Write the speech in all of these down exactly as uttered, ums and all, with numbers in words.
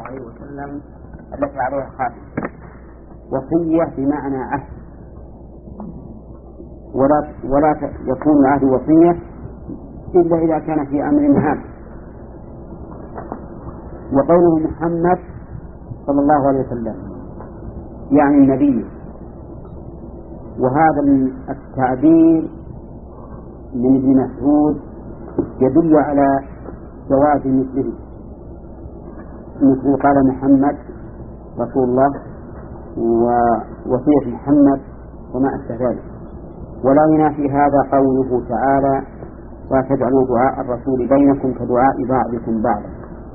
عليه وسلم التي عليها خاتم. وصية بمعنى عهد، ولا ولا يكون العهد وصية إلا إذا كان في أمر هام. وقوله محمد صلى الله عليه وسلم يعني النبي، وهذا التعبير من ابن مسعود يدل على جواز مثله، مثل قال محمد رسول الله ووصية محمد وما أشبه ذلك. ولا ينافي هذا قوله تعالى لا تجعلوا دعاء الرسول بينكم كدعاء بعضكم بعضا،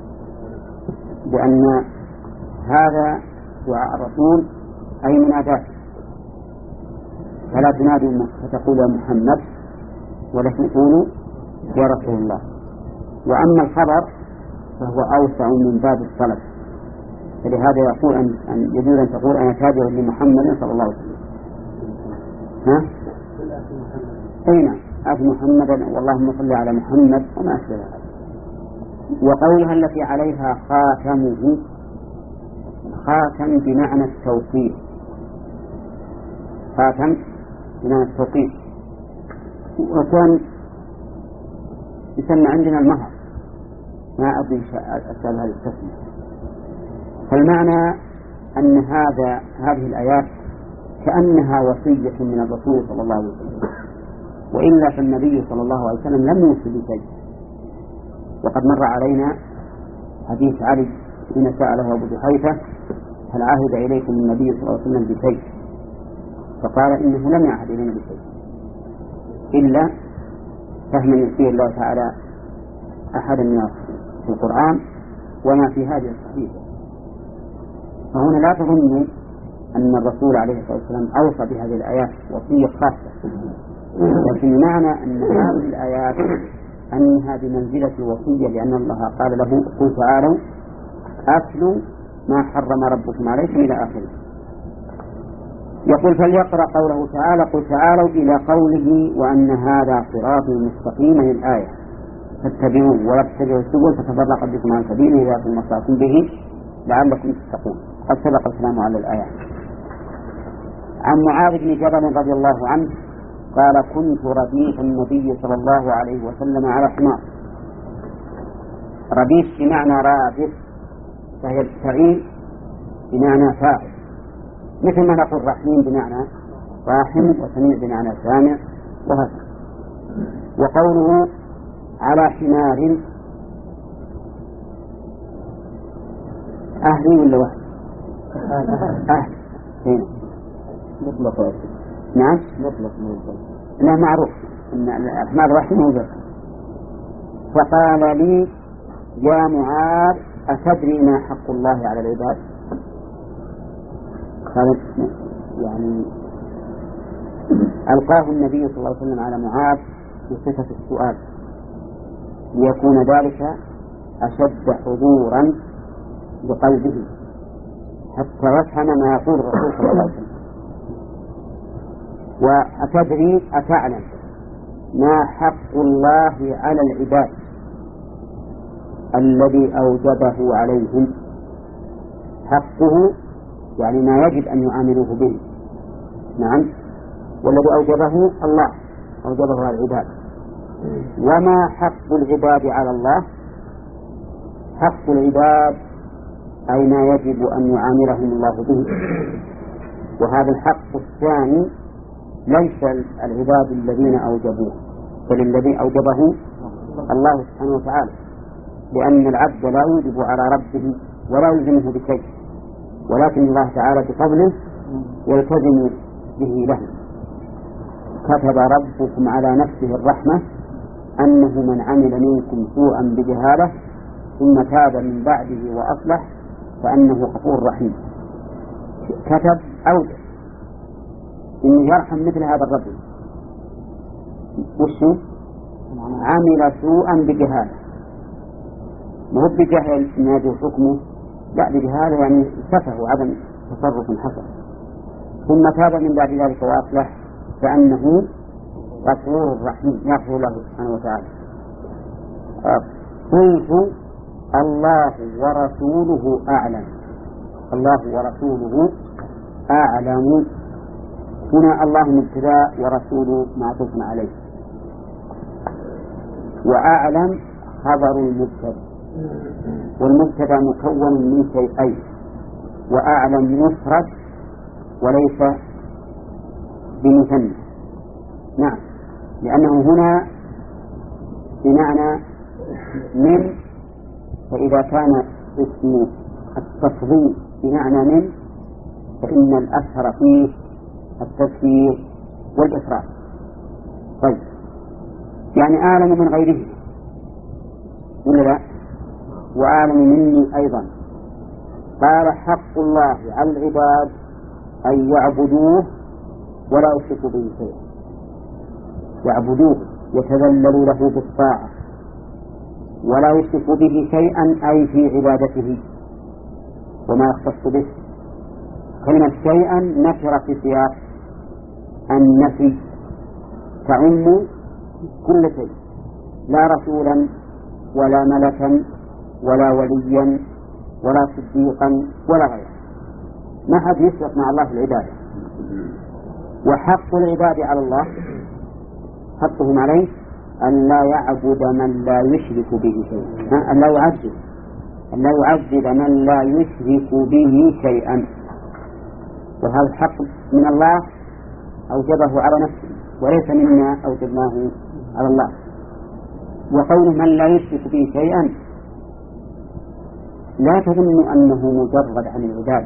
لأن هذا دعاء الرسول أي منادات، فلا تنادوا فتقول يا محمد ولكن قولوا يا رسول الله. وأما الخبر فهو أوسع من باب الطلب، فلهذا يقول أن, أن يجوز أن تقول أنا تابع لمحمد صلى الله عليه وسلم. ها؟ أين آت محمدا واللهم صل على محمد وما أشبه هذا. وقولها التي عليها خاتمه، خاتم بمعنى التوقيع، خاتم بمعنى التوقيع، وكان يسمى عندنا المهر، ما أدري أسأل هذه التسمية. فالمعنى أن هذا هذه الآيات كأنها وصية من الرسول صلى الله عليه وسلم، وإلا فالنبي صلى الله عليه وسلم لم يوصي بشيء. وقد مر علينا حديث علي حين سأله أبو جحيفة هل عهد إليكم النبي صلى الله عليه وسلم بشيء؟ فقال إنه لم يعهد إلينا بشيء إلا فهم يؤتيه الله تعالى أحدا من في القرآن وما في هذه الصحيفة. فهنا لا تظنوا أن الرسول عليه الصلاة والسلام أوصى بهذه الآيات وصية خاصة، لكن معنى أن هذه الآيات أنها بمنزلة الوصية، لأن الله قال له قل تعالوا أتلوا ما حرم ربكم عليكم إلى آخره. يقول فليقرأ قوله تعالى قل تعالوا إلى قوله وأن هذا صراطي مستقيما الآية فاتبعوه ولا تتبعوا السبل فتفرق بكم عن سبيله إذا كنتم مستقيم به لعلكم تتقون. قد سبق الكلام على الآية. عن معاذ بن جبل رضي الله عنه قال كنت رديف النبي صلى الله عليه وسلم على حمار. رديف بمعنى رادف، فهي التعيين بمعنى فاعل، مثل ما نقول رحيم بمعنى راحم وسميع بمعنى سامع وهكذا. وقوله على حمار أهلي ولا واحد؟ أهل هنا مطلق. نعم مطلق مطلق. لا معروف أن الحمار رحيم وذكر. فقال لي يا معاذ أتدري ما حق الله على العباد؟ قال يعني ألقاه النبي صلى الله عليه وسلم على معاذ بصفة السؤال ليكون ذلك أشد حضورا بقلبه حتى يفهم ما يقول الرسول صلى الله عليه وسلم. وأتدري أتعلم ما حق الله على العباد الذي أوجبه عليهم؟ حقه يعني ما يجب أن يعاملوه به. نعم. والذي أوجبه الله أوجبه على العباد. وما حق العباد على الله؟ حق العباد أي ما يجب أن يعاملهم الله به. وهذا الحق الثاني ليس العباد الذين أوجبوه بل الذي أوجبه الله سبحانه وتعالى، لأن العبد لا يوجب على ربه ولا يلزمه بشيء، ولكن الله تعالى بفضله يلتزم به له. كتب ربكم على نفسه الرحمة أنه من عمل منكم سوءا بجهالة ثم تاب من بعده وأصلح فأنه غفور رحيم. كتب أوجب إنه يرحم مثل هذا الرجل. وشو عمل سوءا بجهالة، ما هو بجهل نادوا حكمه، لا بجهالة يعني سفه وعدم تصرف حسن، ثم تاب من بعد ذلك وأصلح فأنه غفور رحيم يغفر له سبحانه وتعالى. قلت الله ورسوله أعلم. الله ورسوله أعلم. هنا الله مبتدأ ورسوله معطوف عليه، وأعلم خبر المبتدأ، والمبتدأ مكون من شيئين، وأعلم مفرد وليس بمثنى. نعم، لأنه هنا بمعنى من، فإذا كان اسم التفضيل بمعنى من فإن الأثر فيه التذكير والإفراد. طيب، يعني أعلم من غيره ولا لا؟ وأعلم مني أيضا. قال حق الله على العباد أن يعبدوه ولا يشركوا به شيئا. يعبدوه يتذللوا له بالطاعة ولا يشركوا به شيئا، أي في عبادته وما يختص به. كلمة شيئا نكر في سياق النفي تعم كل شيء، لا رسولا ولا ملكا ولا وليا ولا صديقا ولا غيره. ما حد يشرك مع الله في العبادة. وحق العباد على الله حقهم عليه أن لا يعبد من لا يشرك به شيئا، أن لا يعذب أن لا يعذب من لا يشرك به شيئا. وهذا الحق من الله أوجبه على نفسه وليس منا أوجبناه على الله. وقول من لا يشرك به شيئا لا تظن أنه مجرد عن العبادة،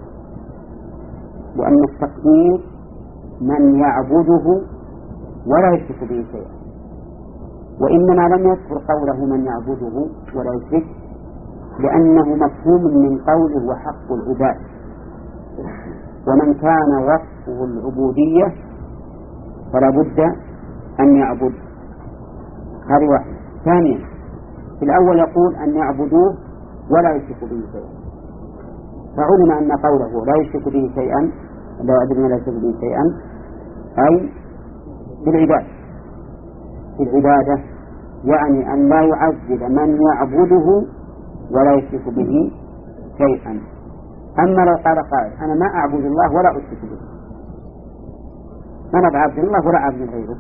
وأن التقدير من يعبده ولا يشرك به شيئا، وإنما لم يذكر قوله من يعبده ولا يشرك لأنه مفهوم من قوله وحق العباد. ومن كان وصفه العبودية فلا بد أن يعبد. هذه واحدة. ثانيا، في الأول يقول أن يعبدوه ولا يشرك به شيئا، فعلم أن قوله لا يشرك به شيئا لا يعبد ولا يشرك به شيئا أي في العبادة. في العبادة يعني أن لا يعذب من يعبده ولا يشرك به شيئا. أما لو قال قائل أنا ما أعبد الله ولا أشرك به، أنا بعبد الله ولا أعبد غيره،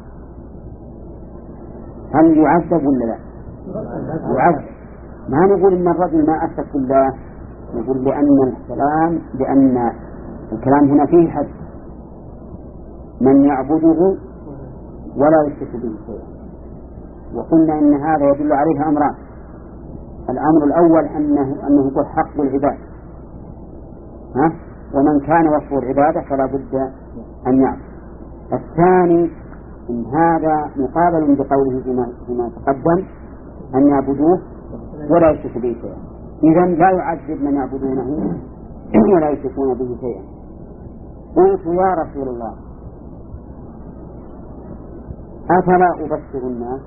هل يعذب ولا لا؟ يعذب. ما نقول إن الرجل ما أشرك بالله، نقول لأن الكلام لأن الكلام هنا فيه حد، من يعبده ولا يشرك به شيئا. وقلنا إن هذا يدل عليه أمران. الأمر الأول أنه أنه هو حق العباد، ها؟ ومن كان وصفه العبادة فلا بد أن يعبد. الثاني إن هذا مقابل بقوله فيما, فيما تقدم أن يعبدوه ولا يشركوا به شيئا، إذن لا يعذب من يعبدونه ولا يشركون به شيئا. قلت يا رسول الله أفلا أبشر الناس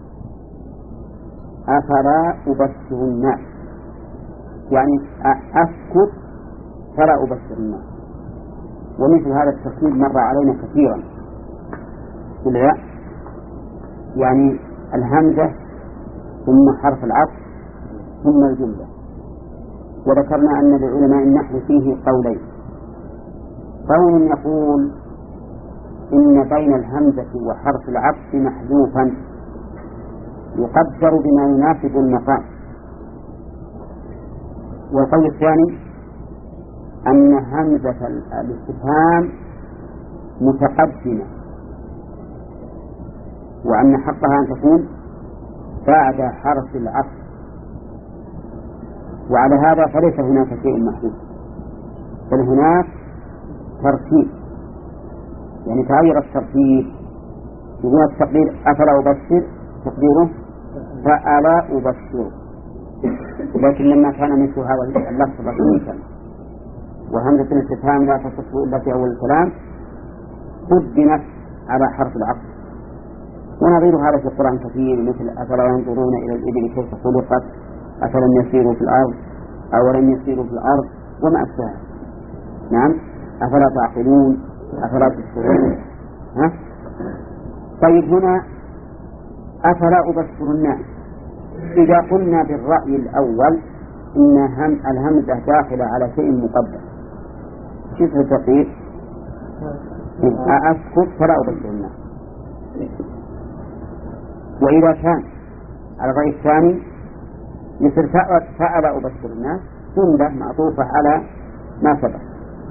أفلا أبشر الناس يعني أسكت فلا أبشر الناس. ومثل هذا التفصيل مر علينا كثيرا. بالياء يعني الهمزة ثم حرف العطف ثم الجملة. وذكرنا أن لعلماء النحو فيه قولين. قول يقول إن بين الهمزة وحرف العطف محذوفا يقدر بما يناسب المقام. والقول الثاني أن همزة الاستفهام متقدمة وأن حقها أن تكون بعد حرف العطف، وعلى هذا فليس هناك شيء محذوف بل هناك ترتيب، يعني تغير الترتيب. يقول التقدير أفلا أبشر تقديره فألا أبشر، لكن لما كان مثل هذا اللفظ رسميا وهمزة الاستفهام لا تصح إلا في أول الكلام قدمت على حرف العطف. ونظير هذا في القرآن كثير، مثل أفلا ينظرون إلى الإبل كيف خلقت أفلم يسيروا في الأرض أولم يسيروا في الأرض وما أشبهه. نعم، أفلا تعقلون أفلا تبصرون. ها؟ طيب هنا أفلا أبشر الناس، إذا قلنا بالرأي الأول إن هم الهمزة داخلة على شيء مقدر، كيف التقييد؟ أسكت فلا أبشر الناس. وإذا كان على الرأي الثاني مثل فألا أبشر الناس جملة معطوفة على ما سبق،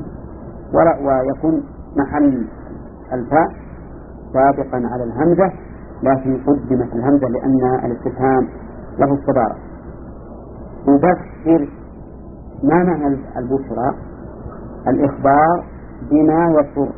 ويكون محل الفاء سابقا على الهمزة، لكن قدمت الهمزة لأن الاستفهام له الصدارة. أبشر ما معنى البشرى؟ الإخبار بما يسر،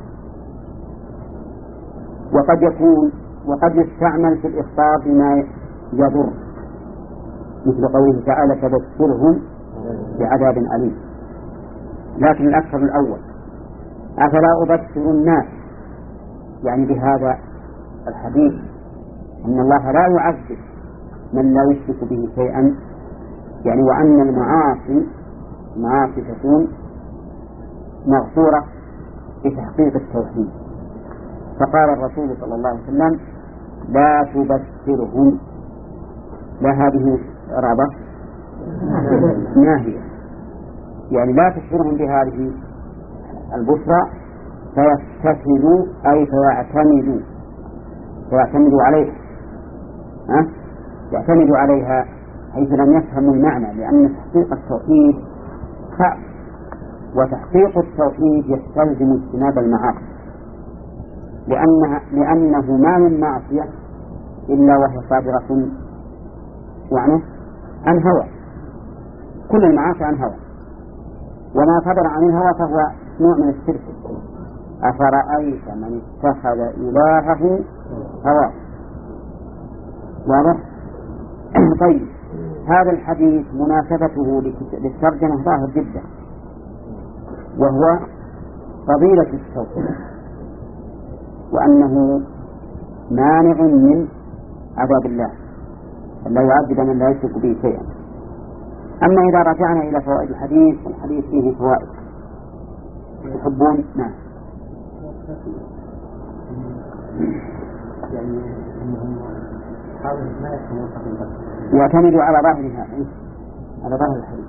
وقد يكون وقد يستعمل في الإخبار بما يضر، مثل قوله تعالى فبشرهم بعذاب أليم. لكن الأكثر الأول، أفلا أبشر الناس، يعني بهذا الحديث أن الله لا يعذب من لا يشرك به شيئا، يعني وأن المعاصي معاصي تكون مغفورة بتحقيق التوحيد. فقال الرسول صلى الله عليه وسلم لا تبشرهم، لا هذه رابة ناهية، يعني لا تبشرهم بهذه البشرى فيستفلوا أي فيعتمدوا فيعتمدوا عليها ها؟ يعتمدوا عليها حيث لم يفهموا المعنى، لأن تحقيق التوحيد صعب، وتحقيق التوحيد يستلزم اجتناب المعاصي، لأنها لأنه ما من معصية إلا وهي صادرة يعني عن هوى، كل المعاصي عن هوى، وما صدر عن الهوى فهو نوع من الشرك. أفرأيت من اتخذ إلهه هواه. واضح؟ طيب، هذا الحديث مناسبته للترجمة ظاهر جدا، وهو فضيلة التوحيد، وأنه مانع من عذاب الله، لا يعذب من لا يشرك به شيئا. أما إذا رجعنا إلى فوائد الحديث، الحديث فيه فوائد تحبون؟ نعم. يعتمدوا على ظاهرها، على ظاهر الحديث.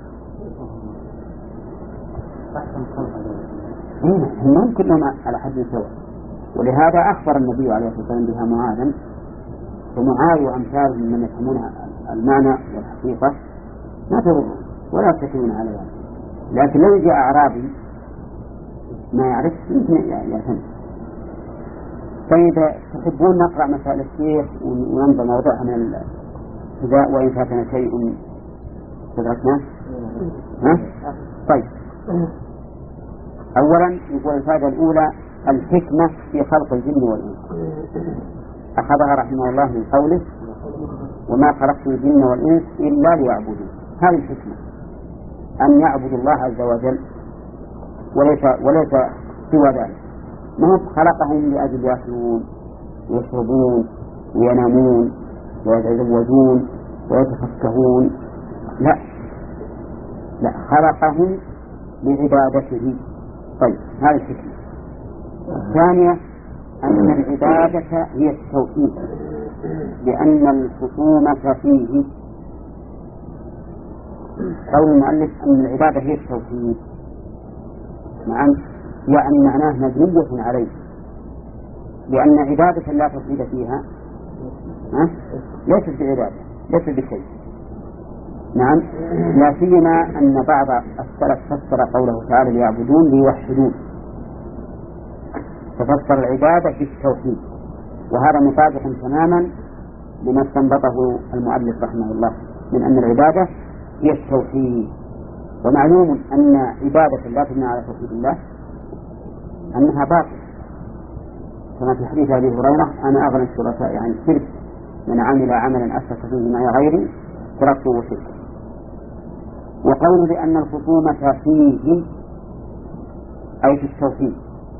هم كلهم على حد سواء، ولهذا أخبر النبي عليه الصلاة والسلام بها معاذا، ومعاذ وأمثال من يفهمون المعنى والحقيقة ما تضرون ولا يتكلون على ذلك. لكن لو جاء أعرابي ما يعرف يمكن يعتمد. طيب، تحبون نقرأ مسائل الشيخ وننظر موضوعها من الابتداء وإن فاتنا شيء تدركناه؟ ها؟ طيب، أولا يقول الفائدة الأولى الحكمة في خلق الجن والإنس، أخذها رحمه الله من قوله وما خلقت الجن والإنس إلا ليعبدون. هذه الحكمة، أن يعبدوا الله عز وجل وليس وليس سوى ذلك. ما خلقهم لأجل يأكلون ويشربون وينامون ويتزوجون ويتفكهون، لا لا خلقهم لعبادته. طيب، هذه الحكمة. الثانية أن العبادة هي التوحيد، لأن الخصومة فيه. قول المؤلف أن العبادة هي التوحيد، نعم، يعني معناه مبنية عليه، لأن عبادة لا توحيد فيها ليست بعبادة، ليست بشيء. نعم، لا سيما أن بعض السلف فسر قوله تعالى ليعبدون ليوحدون، ففسر العبادة بالتوحيد، وهذا مطابق تماما لما استنبطه المؤلف رحمه الله من أن العبادة هي التوحيد. ومعلوم أن عبادة لا تبنى على توحيد الله أنها باطل، كما في حديث أبي هريرة أنا أغنى الشركاء عن الشرك من عمل عملا أشرك فيه معي غيري تركته وشركه. وقوله بأن الخصومة فيه أي في التوحيد،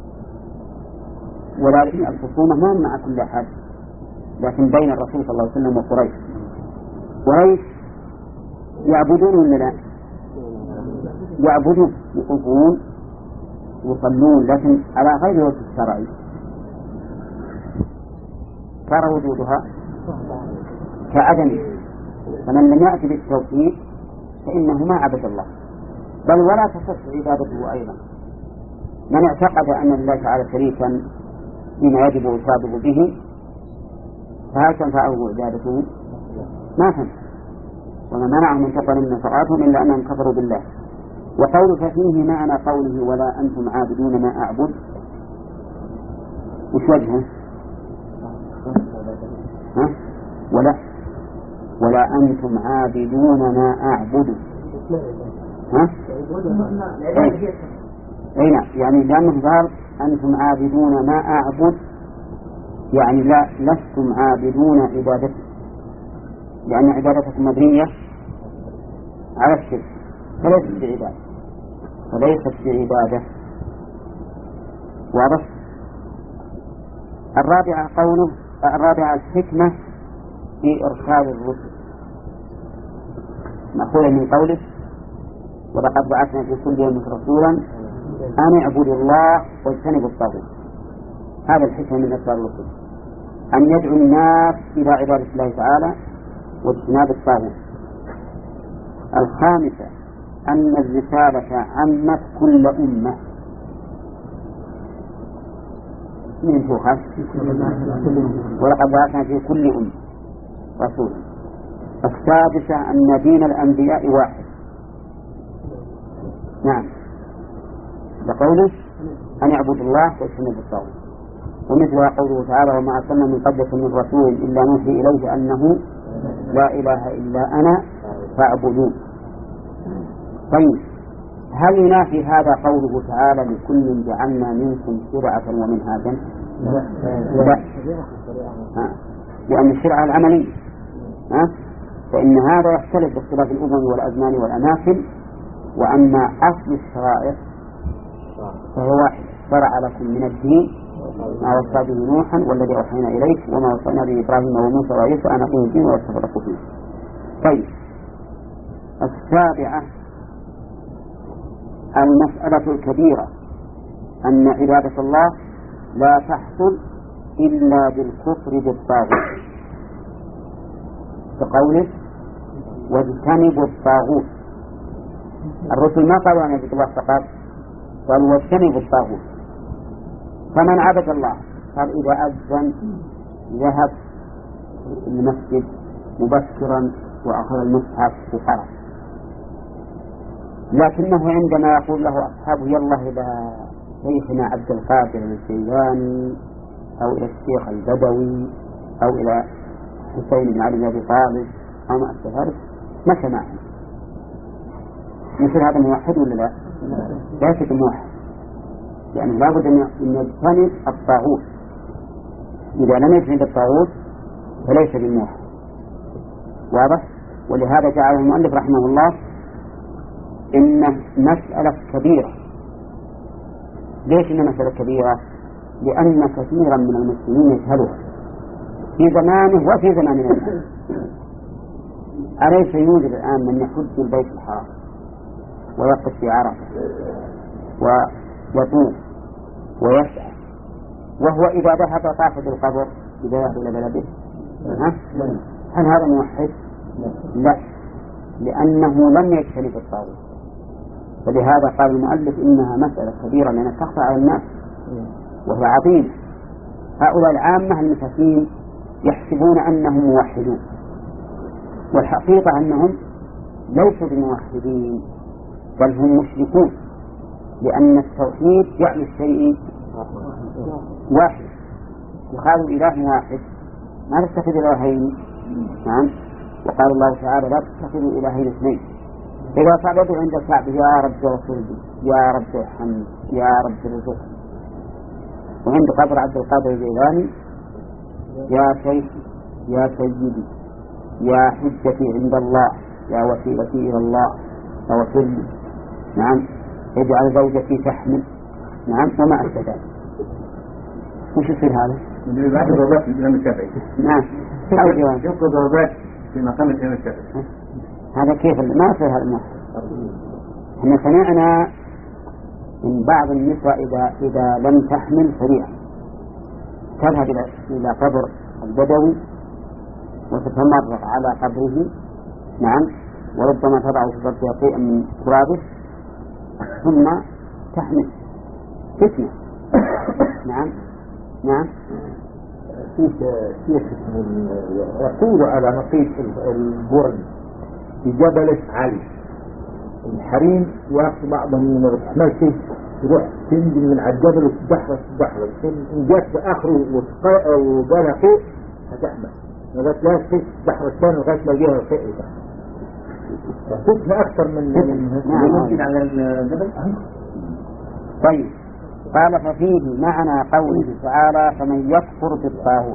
ولكن الخصومة ما مع كل أحد، لكن بين الرسول صلى الله عليه وسلم وقريش. قريش يعبدون ولا لا؟ يعبدون، يطوفون يصلون، لكن على غير وجه الشرعي، صار وجودها كعدم. فمن لم يأتي بالتوحيد فإنه ما عبد الله، بل ولا تصح عبادته أيضا. من اعتقد أن الله تعالى شريكا بما يجب إشراكه به فهل تنفعه عبادته؟ ما تنفع. وما منعهم من تقبل من صلاتهم إلا أنهم كفروا بالله. وقول ففيه معنى قوله ولا أنتم عابدون ما أعبد، وش وجهه؟ ها؟ ولا ولا أنتم عابدون ما أعبد. ها؟ أي نعم، يعني لأنه قال أنتم عابدون ما أعبد، يعني لا لستم عابدون عبادتي، لأن عبادتكم مبنية على الشرك فليست بعبادة فليست بعبادة. واضح؟ الرابعة قوله الرابعة الحكمة في إرسال الرسل، مأخوذة من قوله ولقد بعثنا في كل يوم رسولا أن اعبدوا الله واجتنبوا الطاغوت. هذا الحكمة من إرسال الرسل، أن يدعو الناس إلى عبادة الله تعالى واجتناب الطاغوت. الخامسة أن الرسالة عمت كل أمة من فوقها ولقد بعثنا في كل أمة رسولا. السادسة أن دين الأنبياء واحد. نعم، بقوله أن يعبد الله واجتنب الطاغوت. ومثلها قوله تعالى وما أرسلنا من قبلك من رسول إلا نوحي إليه أنه لا إله إلا أنا فاعبدون. طيب، هل ينافي هذا قوله تعالى لكل جعلنا منكم شرعة ومنهاجا؟ لا, لا. لأن الشرعة العملية، فإن هذا يختلف باختلاف الأمم والأزمان والأماكن، وأما أصل الشرائع فهو واحد. شرع لكم من الدين ما وصى به نوحا والذي أوحينا إليك وما وصينا به إبراهيم وموسى وعيسى أن أقيموا الدين ولا تفرقوا فيه. طيب، السابعة المسألة الكبيرة أن عبادة الله لا تحصل إلا بالكفر بالطاغوت، كقوله واجتنبوا الطاغوت. الرسل ما قالوا أن يعبدوا الله فقط، قالوا واجتنبوا الطاغوت. فمن عبد الله قال إذا أذن ذهب المسجد مبكرا وأخذ المصحف بحرم، لكنه عندما يقول له أصحابه يلا إلى شيخنا عبد القادر الجيلاني أو إلى الشيخ البدوي أو إلى حسين بن علي بن أبي طالب أو ما أشبه ذلك مشى معه، مثل هذا موحد ولا لا؟ ليس موحد، لأنه لابد أن يجتنب الطاغوت. إذا لم يجتنب الطاغوت فليس بالموحد. واضح؟ ولهذا جعله المؤلف رحمه الله إن مسألة كبيرة. ليش إن مسألة كبيرة؟ لأن كثيرا من المسلمين يجهلها في زمانه وفي زماننا الآن. أليس يوجد الآن من يحج البيت الحرام ويقف في عرفة ويطوف ويسعى وهو إذا ذهب طاف بالقبر إذا يذهب إلى بلده؟ هل هذا موحد؟ لا، لأنه لم يجتنب الطاغوت. فلهذا قال المؤلف إنها مسألة كبيرة لأنها تخفى على الناس وهي عظيمة. هؤلاء العامة المساكين يحسبون أنهم موحدون، والحقيقة أنهم ليسوا بموحدين بل هم مشركون، لأن التوحيد يعني الشيء واحد، يخالف إله واحد، ما تتخذ إلهين. نعم، وقال الله تعالى لا تتخذوا إلهين اثنين. إذا صعدوا عند الكعبة يا رب اغفر لي يا رب ارحمني يا رب ارزقني، وعند قبر عبد القادر الجيلاني يا شيخ يا سيدي يا حجتي عند الله يا وسيلتي إلى الله اغفر لي. نعم، اجعل زوجتي تحمل. نعم، وما أشبه ذلك. وش يصير هذا؟ بعد ضربات الإمام الشافعي. نعم، أو جواب يبقى ضربات في مقام الإمام الشافعي. هذا كيف ما يصير هذا الموحد؟ احنا سمعنا من بعض النساء إذا إذا لم تحمل سريعا تذهب إلى إلى قبر البدوي وتتمرغ على قبره. نعم، وربما تضع في ظرفها شيئا من ترابه ثم تحمل فتنة. نعم نعم. فيه شيخ يقول على نقيض البرد في جبل علي الحريم، ياخذ بعضهم من الرحمن فيه تروح تنزل من على الجبل وتدحرج تدحرج إن جات في آخره وقالها فوق هتحمل، ما جات لا فوق تدحرج ثاني لغاية ما جيها فوق فتنا أكثر من ممكن على الجبل. طيب قال ففيه معنى قوله تعالى فمن يكفر بالطاغوت،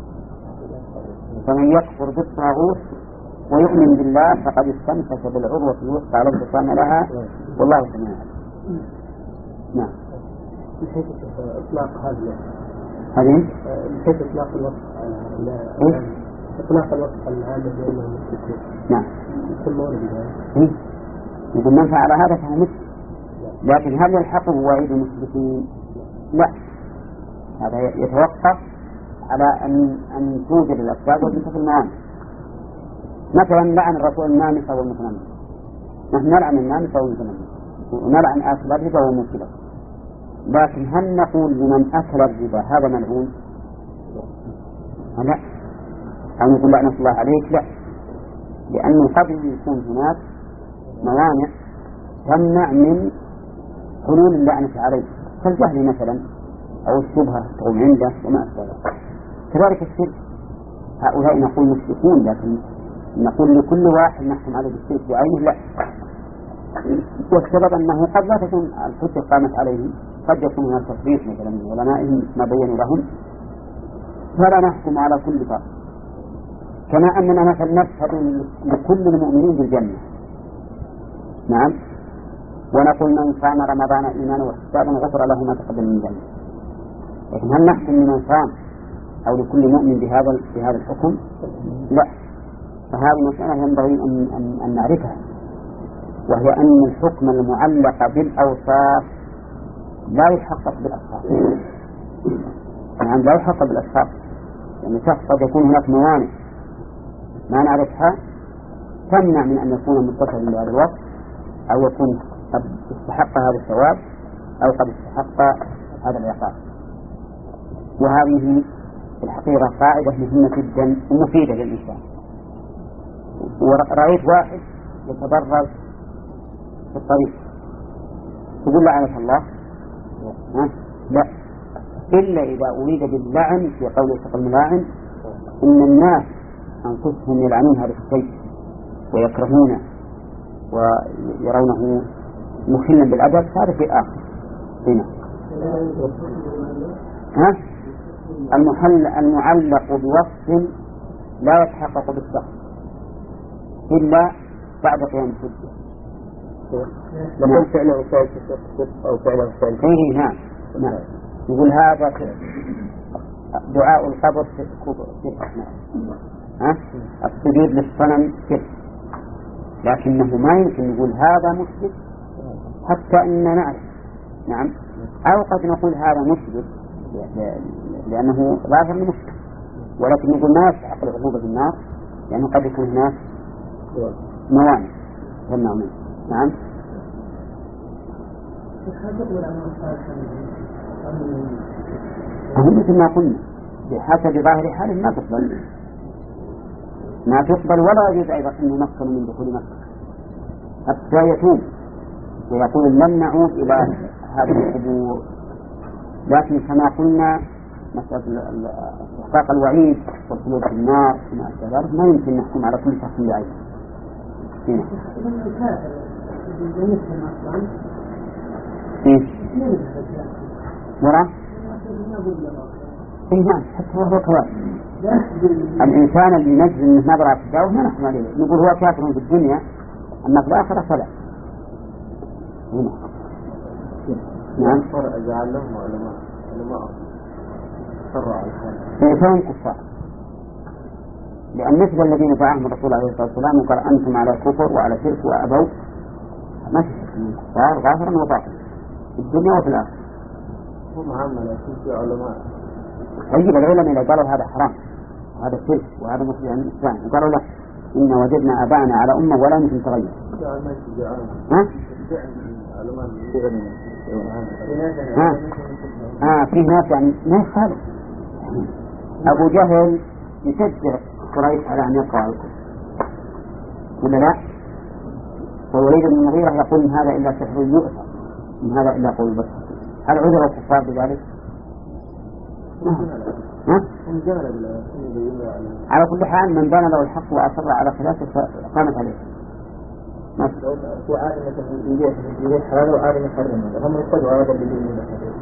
فمن يكفر بالطاغوت ويؤمن بالله فقد استمسك بالعروة الوثقى لا انفصام لها والله سميع عليم. نعم. من حيث إطلاق هذه هذه من حيث إطلاق الوصف على إطلاق الوصف العام بين المشركين. نعم. يسمونه بذلك. إيه؟ يقول من فعل هذا فهو مثل، لكن هل يلحقه وعيد المشركين؟ لا، هذا يتوقف على أن أن توجد الأسباب وتنتفي الموانع. مثلا لعن الرسول النامسة والمتنمسة، نحن نلعن النامسة والمتنمسة ونلعن آكل الربا وموكله، لكن هل نقول لمن أكل الربا هذا ملعون؟ لا. أو نقول لعنة الله عليك؟ لا، لأن قد يكون هناك موانع تمنع من حلول اللعنة عليه كالجهل مثلا أو الشبهة تقوم عنده وما أشبه ذلك. كذلك الشرك، هؤلاء نقول مشركون لكن نقول لكل واحد نحكم عليه بالشرك بعينه لا، والسبب أنه قد لا تكون الحجة قامت عليه، قد يكون هناك تصريح مثلا من علمائهم ما بينوا لهم، فلا نحكم على كل فرد. كما أننا مثلا نشهد لكل المؤمنين بالجنة، نعم، ونقول من صام رمضان إيمانا واحتسابا غفر له ما تقدم من ذنبه، لكن هل نحكم لمن صام أو لكل مؤمن بهذا بهذا الحكم؟ لا. فهذه مسألة ينبغي أن, أن, أن نعرفها، وهي أن الحكم المعلق بالأوصاف لا يحقق بالأشخاص. نعم لا يحقق بالأشخاص، يعني قد يكون هناك موانع ما نعرفها تمنع من أن يكون متصلا بهذا الوصف، أو يكون قد استحق هذا الثواب أو قد استحق هذا العقاب. وهذه الحقيقة قاعدة مهمة جدا ومفيدة للإنسان. ورأيت واحد يتبرز في الطريق تقول لعنة الله؟ لا، إلا إذا أريد باللعن في قول الشيخ الملاعن إن الناس أنفسهم يلعنون هذا الشيء ويكرهونه ويرونه مخلا بالأدب، هذا في آخر هنا. ها؟ المحل المعلق بوصف لا يتحقق بالشخص إلا بعد قيام الحجة. لكن فعله ثالث أو فعله ثالث. إيه نعم نعم. يقول هذا دعاء القبر في الكبر في الأسماء، ها؟ السجود للصنم كفر، لكنه ما يمكن نقول هذا مشرك حتى إننا نعرف. نعم. أو قد نقول هذا مشرك لأنه ظاهر مشرك، ولكن نقول ما يستحق العقوبة بالنار لأنه قد يكون هناك موانع تمنع منه. نعم. هم مثل ما قلنا بحسب ظاهر حال ما تقبل ما تقبل ولا يجوز أيضا أن يمكن من دخول مكة حتى يتوب ويقول لن نعود إلى هذه القبور. لكن كما قلنا مسألة إحقاق الوعيد والخلود في النار وما أشبه ذلك ما يمكن نحكم على كل شخص بعينه. هنا. إيه؟ مرة؟ إيه نعم حتى هو كواب. الإنسان اللي نجد أنه نظرة في الدعوة ما نحكم عليه، نقول هو كافر في الدنيا أما في الآخرة فلا. هنا. نعم. جعل لهم علماء علماء صرع الحال. فهم كفار. لأن مثل الذين دعاهم الرسول عليه الصلاة والسلام وقال أنتم على كفر وعلى شرك وأبوا، ما في شك من كفار ظاهرا وباطنا في الدنيا وفي الآخرة. هم عامة لكن في علماء. طيب العلماء إذا قالوا هذا حرام وهذا شرك وهذا مسلم عن الإسلام وقالوا لا إن وجدنا آباءنا على أمة ولا يمكن تغير. ها؟ ها؟ آه في ناس يعني ما يخالف. أبو جهل يشجع قريش على أن يقرأ الكفر ولا لا؟ ووليد بن المغيرة يقول إن هذا إلا سحر يؤثر، إن هذا إلا قول بشر. هل عذر الكفار بذلك؟ ها؟ على كل حال من بان له الحق وأصر على خلافه فقامت عليه. وعالم يريد حلال وعالم يحرم، هم يقولوا هذا اللي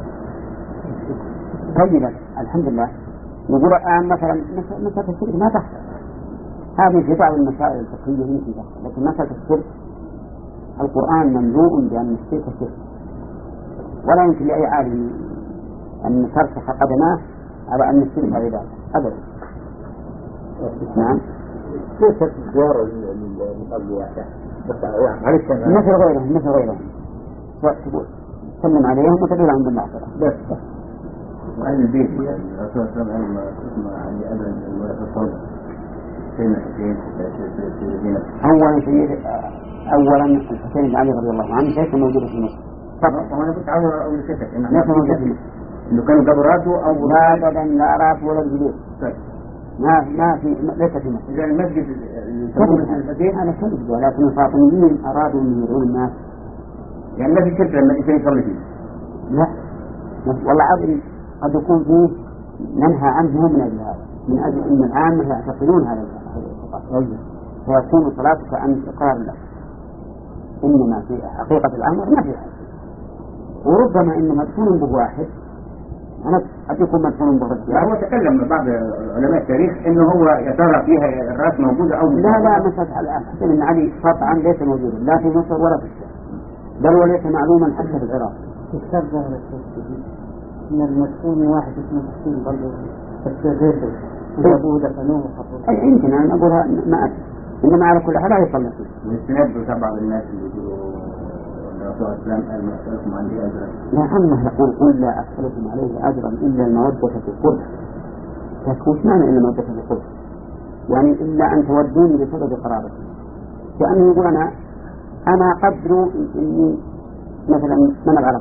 طيب الحمد لله. يقول الآن مثلا مسألة الشرك ما تحصل، هذه في بعض المسائل الفقهية يمكن تحصل، لكن مسألة الشرك القرآن مملوء بأن الشرك شرك، ولا يمكن لأي عالم أن ترسخ قدماه على أن الشرك عبادة أبدا. نعم. كيف الزيارة للأبواب؟ مثل غيرهم مثل غيرهم تقول سلم عليهم وتدل عند المعصرة بس. وأهل البيت الرسول صلى الله عليه وسلم عن أبن الرسول سيدنا الحسين أولا شيء أولا الحسين بن علي رضي الله عنه ليس موجود في مصر. طبعا أنا كنت عاوز أقول لك ليس موجود في مصر. إنه كانوا قبل راتوا أو لا أبدا لا رات ولا الجلوس. ما ما في ليس في مصر. إذا المسجد الحسين أنا كذب، ولكن الفاطميين أرادوا أن يدعون الناس يعني ما في شرك لما الإنسان يصلي فيه. لا والله عظيم قد يكون فيه ننهى عنه من أجل هذا، من أجل أن العامة يعتقدون هذا الخطأ فيكون صلاتك عن إقرار له، إنما في حقيقة الأمر ما في حاجة، وربما إنه مدفون به واحد أنا قد يكون مدفون به رجل. هو تكلم بعض علماء التاريخ إنه هو يترى فيها الرأس موجودة أو لا لا مسألة الآن حسن بن علي قطعا ليس موجودا لا في مصر ولا في الشام، بل وليس معلوما حتى في العراق. تسترجع من المسؤول واحد اسمه مسؤول برضه السيد وابوه دفنوه وحطوه. أي يمكن أن أقولها ما أدري، إنما على كل حال لا يصلي فيه. واستند بعض الناس اللي يقولوا الرسول الإسلام قال ما أسألكم عندي أجرا. لا عمه يقول قل لا أسألكم عليه أجرا إلا المودة في القرب. وش معنى إلا المودة في القرب؟ يعني إلا أن تودوني بسبب قرابتي. كأنه يقول أنا أنا قدر إني مثلا من العرب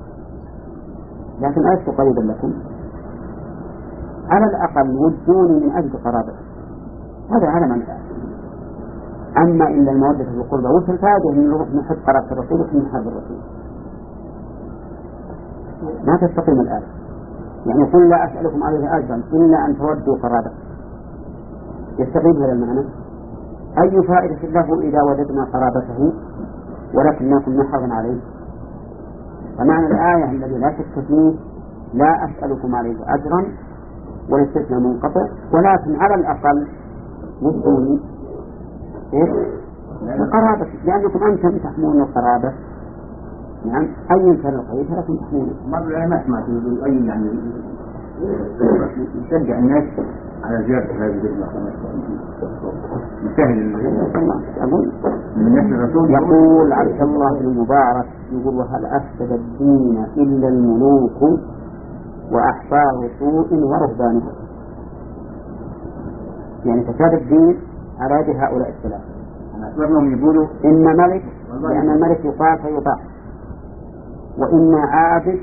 لكن ألست قريبا لكم، على الأقل ودوني من أجل قرابتي، هذا على من فعل. أما إلا المودة في القربى وش الفائدة إن نروح نحب قرابة الرسول وإحنا نحب الرسول؟ ما تستقيم الآية. يعني قل لا أسألكم عليه أجرا إلا أن تودوا قرابته، يستقيم هذا المعنى؟ أي فائدة له إذا وجدنا قرابته ولكن نكون نحرا عليه؟ فمعنى الآية الذي لا شك فيه لا أسألكم عليه أجرا والاستثناء منقطع، ولكن على الأقل ودوني القرابة لأنكم أنتم تحمون القرابة. نعم أي كان القريب لكن تحمونه. بعض العلماء ما يقولوا أي يعني يشجع الناس على زيارة هذه المقامات مسهل أقول من نفس الرسول يقول عبد الله المبارك يقول وهل أفسد الدين إلا الملوك وأحبار سوء ورهبانها، يعني فساد الدين على يد هؤلاء الثلاثة. أكبرهم يقولوا إن ملك لأن الملك يقال فيطاع، وإما عابد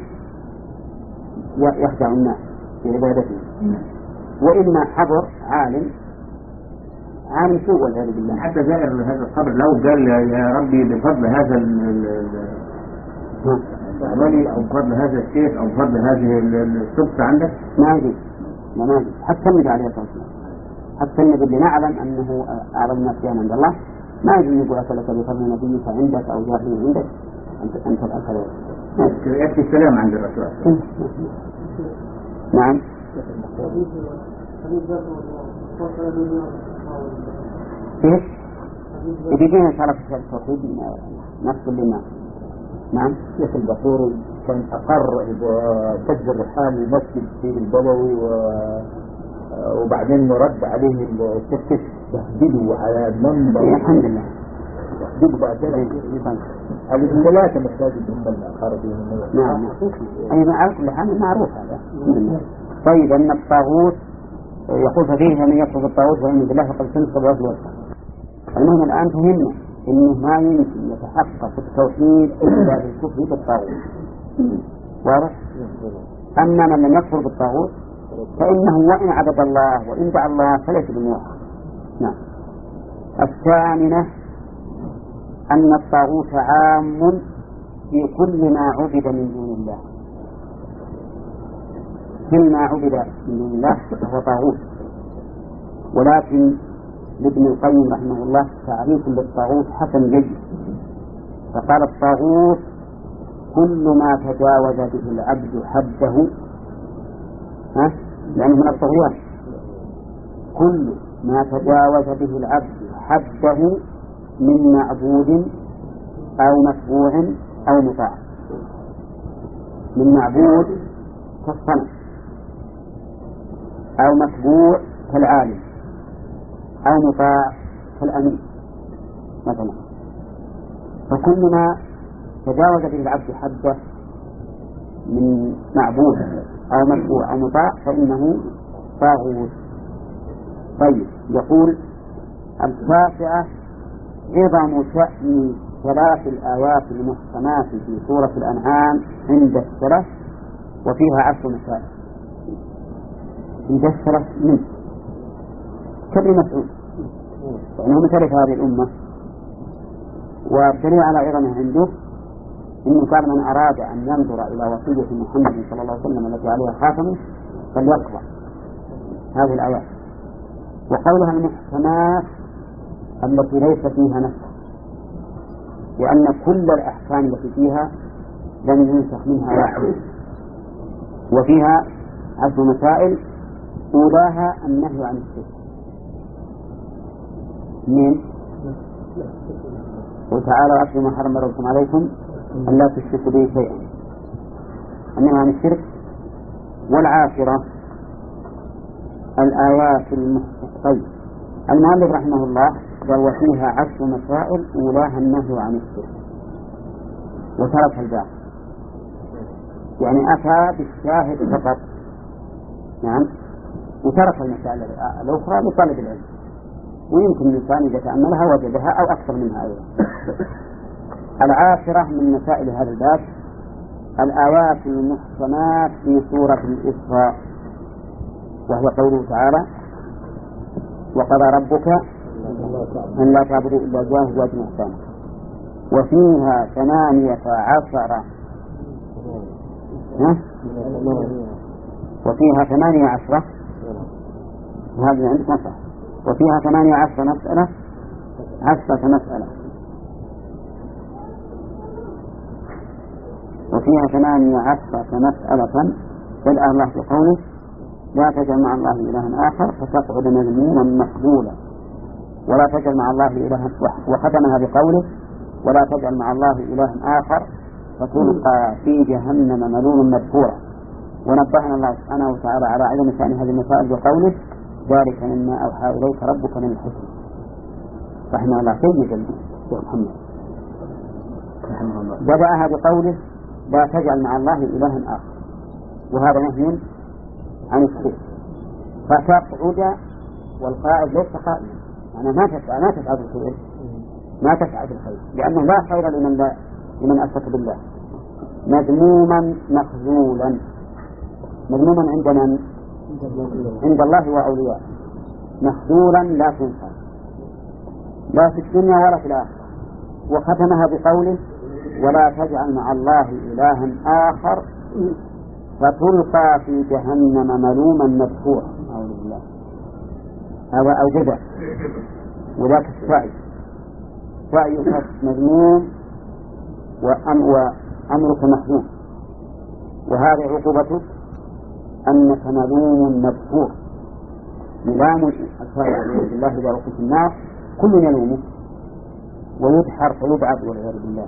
يخدع الناس في عبادته، وإما حضر عالم عالم سوء والعياذ بالله. حتى زائر هذا القبر لو قال يا ربي بفضل هذا الولي أو بفضل هذا الشيخ أو بفضل هذه السلطة عندك ما يجي ما يجي حتى النبي عليه الصلاة والسلام، حتى النبي اللي نعلم أنه أعظم الناس كان عند الله ما يجي يقول أسألك بفضل نبيك عندك أو جاهل عندك أنت أنت الأخير. يأتي السلام عند الرسول. نعم. كيف؟ يجينا إن شاء الله في التوحيد نفس الإمام. نعم. شيخ البحوري كان أقر إذا سجل الرحال المسجد في البلوي و... وبعدين رد عليه التفتش تهديده على المنبر. الحمد لله. تهديده بعدين هذه الثلاثة مساجد هم الخارجين. نعم. أي على كل حال معروف هذا. طيب أن الطاغوت يقول فيه من يكفر بالطاغوت ويؤمن بالله فقد استمسك بالعروة الوثقى. المهم الآن فهمنا إنه ما يمكن يتحقق التوحيد إلا بالكفر بالطاغوت. واضح؟ أما من لم يكفر بالطاغوت فإنه وإن عبد الله وإن دعا الله فليس بموحد. نعم. الثامنة أن الطاغوت عام في كل ما عبد من دون الله. كل ما عبد من دون الله فهو طاغوت. ولكن لابن القيم رحمه الله تعريف للطاغوت حسن جيد، فقال الطاغوت كل ما تجاوز به العبد حده، ها؟ يعني من الطغيان، كل ما تجاوز به العبد حده من معبود أو متبوع أو مطاع. من معبود كالصنم، أو متبوع كالعالم، أو مطاع كالأمين مثلا. فكل ما تجاوز به العبد حده من معبود أو متبوع أو مطاع فإنه طاغوت. طيب، يقول التاسعة عظم شأن ثلاث الآيات المحكمات في سورة الأنعام عند السلف، وفيها عشر مسائل. عند السلف من كبر مسعود، لأنه من سلف هذه الأمة، والدليل على عظمه عنده إنه قال من أراد أن ينظر إلى وصية محمد صلى الله عليه وسلم التي عليها خاتمه فليقرأ هذه الآيات. وقولها المحكمات التي ليس فيها نسخ، وأن كل الأحكام التي فيها لم ينسخ منها واحد. وفيها عشر مسائل، أولاها النهي عن الشرك. من وتعالى وأتلوا ما حرم ربكم عليكم أن لا تشركوا به شيئا، النهي عن الشرك. والعاشرة الآيات المحكمة. المؤلف رحمه الله قال وفيها عشر مسائل أولاها النهي عن الشرك، وترك الباقي، يعني أتى بالشاهد فقط. نعم. وترك المسائل الأخرى لطالب العلم، ويمكن الإنسان إذا تأملها وجدها أو أكثر منها أيضا. العاشرة من مسائل هذا الباب الآيات المحكمات في سورة الإسراء، وهي قوله تعالى وقضى ربك أن لا تعبدوا إلا إياه وبالوالدين إحسانا. وفيها ثمانية عشر وفيها ثمانية عشرة هذه عندك مسألة. وفيها ثمانية عشر مسألة عشرة مسألة وفيها ثمانية عشرة مسألة بدأ الله بقوله لا تجعل مع الله إلها آخر فتقعد مذموما مخذولا، ولا تجعل مع الله إلها، وختمها بقوله ولا تجعل مع الله إلها آخر فتلقى في جهنم ملوما مدحورا. ونبهنا الله سبحانه وتعالى على عدم شأن هذه المسائل بقوله ذلك مما أوحى إليك ربك من الحكمة. رحمه الله سيد الشيخ محمد بدأها بقوله لا تجعل مع الله إلها آخر، وهذا نهي عن الشرك. فتقعد والقائد ليس قائما، يعني ما تسعى ما تسعى بالخير ما تسعى بالخير لأنه لا خير لمن لا لمن أشرك بالله. مذموما مخذولا، مذموما عند من؟ عند الله وأولياء، مخذولا لا تنفع لا في الدنيا ولا في الآخرة. وختمها بقوله ولا تجعل مع الله إلها آخر فتلقى في جهنم ملوما مدحورا. أعوذ بالله. هذا أوجده، وذاك السعي سعي مذموم وأمرك محذوف، وهذه عقوبته أنك ملوم مدحور. ملام السعي عليه بالله إذا وقف النار كل يلومه ويدحر فيبعد والعياذ بالله.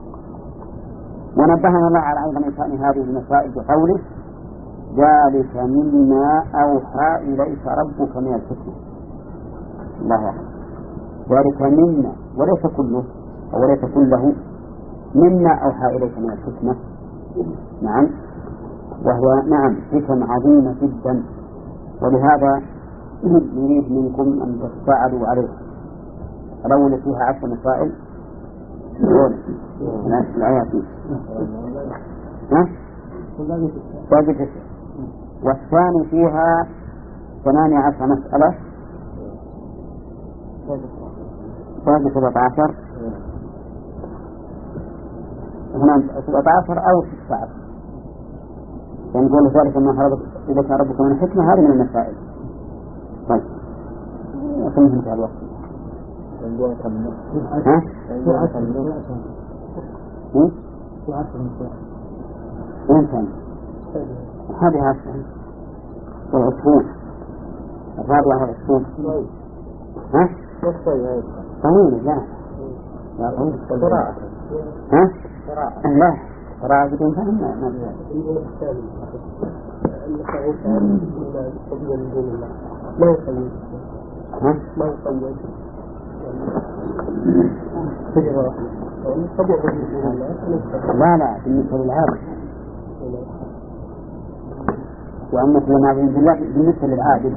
ونبهنا الله على أيضا شأن هذه المسائل بقوله ذلك مما أوحى إليك ربك من الحكمة. الله أكبر. ذلك مما وليس كله أو وليس كله، مما أوحى إليك من الحكمة. نعم، وهو نعم حكم عظيمة جدا، ولهذا نريد منكم أن تستعدوا عليه. الأول فيها عشر مسائل الآيات ها؟ باقي تسع والثاني فيها ثمانية عشر مسألة باقي سبعة عشر هنا سبعة عشر أو ستة عشر يعني يقول ذلك أنه إذا كان ربك من الحكمة هذه من المسائل. طيب وكم انتهى الوقت؟ ها؟ وين كان؟ هذه عشرة وعشرون الرابعة وعشرون. ها؟ طويل لا لا طويل. ها؟ لا قراءة بدون فهم ما ما ما يقيد ها؟ ما يقيد لا لا بالنسبة للعابد وأما كلمة بالنسبة للعابد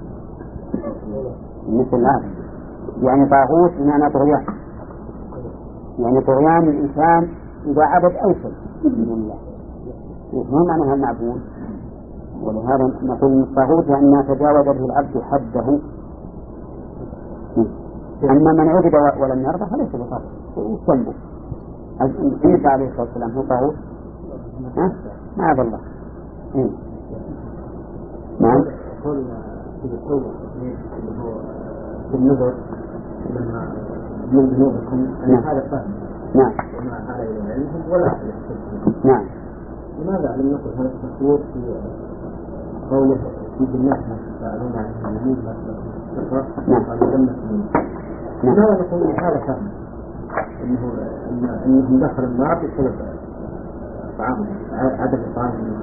بالنسبة للعابد يعني طاغوت بمعنى طغيان يعني طغيان الإنسان إذا عبد أي شيء من الله ما معناها المعبود. ولهذا نقول الطاغوت لأن تجاوز به العبد حده. أما من عبد ولم يرضى فليس بطاغوت وذنبه. عيسى عليه الصلاة والسلام هو طاغوت؟ معاذ الله. إيه؟ نعم. في النظر لما من ذنوبكم أن هذا فهم. نعم. وما هذا إلى علمهم ولا يحتسبون. نعم. لماذا لم نقل هذا التصوير في قوله في جنات يسألون عن النبي مثلا قال جنة لماذا نقول هذا فهم إنه إنهم دخل النار بسبب طعام عدم طعام.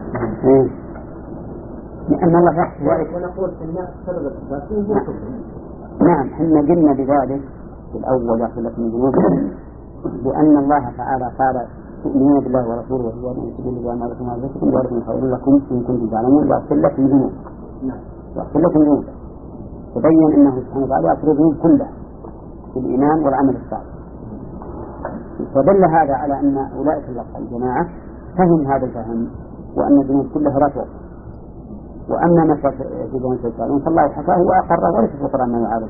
لأن الله يحكي ذلك ونقول الناس سبب التفاسير. نعم حنا قلنا بذلك في الأول يغفر لكم من ذنوبكم لأن الله تعالى قال تؤمنون بالله ورسوله وتؤمنون بالله وما لكم عزتكم ولكم خير لكم إن كنتم تعلمون يغفر لكم ذنوبكم. يغفر لكم ذنوبكم تبين أنه سبحانه وتعالى يغفر الذنوب كلها بالإيمان والعمل الصالح. فدل هذا على أن أولئك الجماعة فهم هذا الفهم وأن الذنوب كلها لا تغفر. وأما ما في ذنوب الشيطان فالله حكاه وأقر وليس في القرآن ما يعارضه.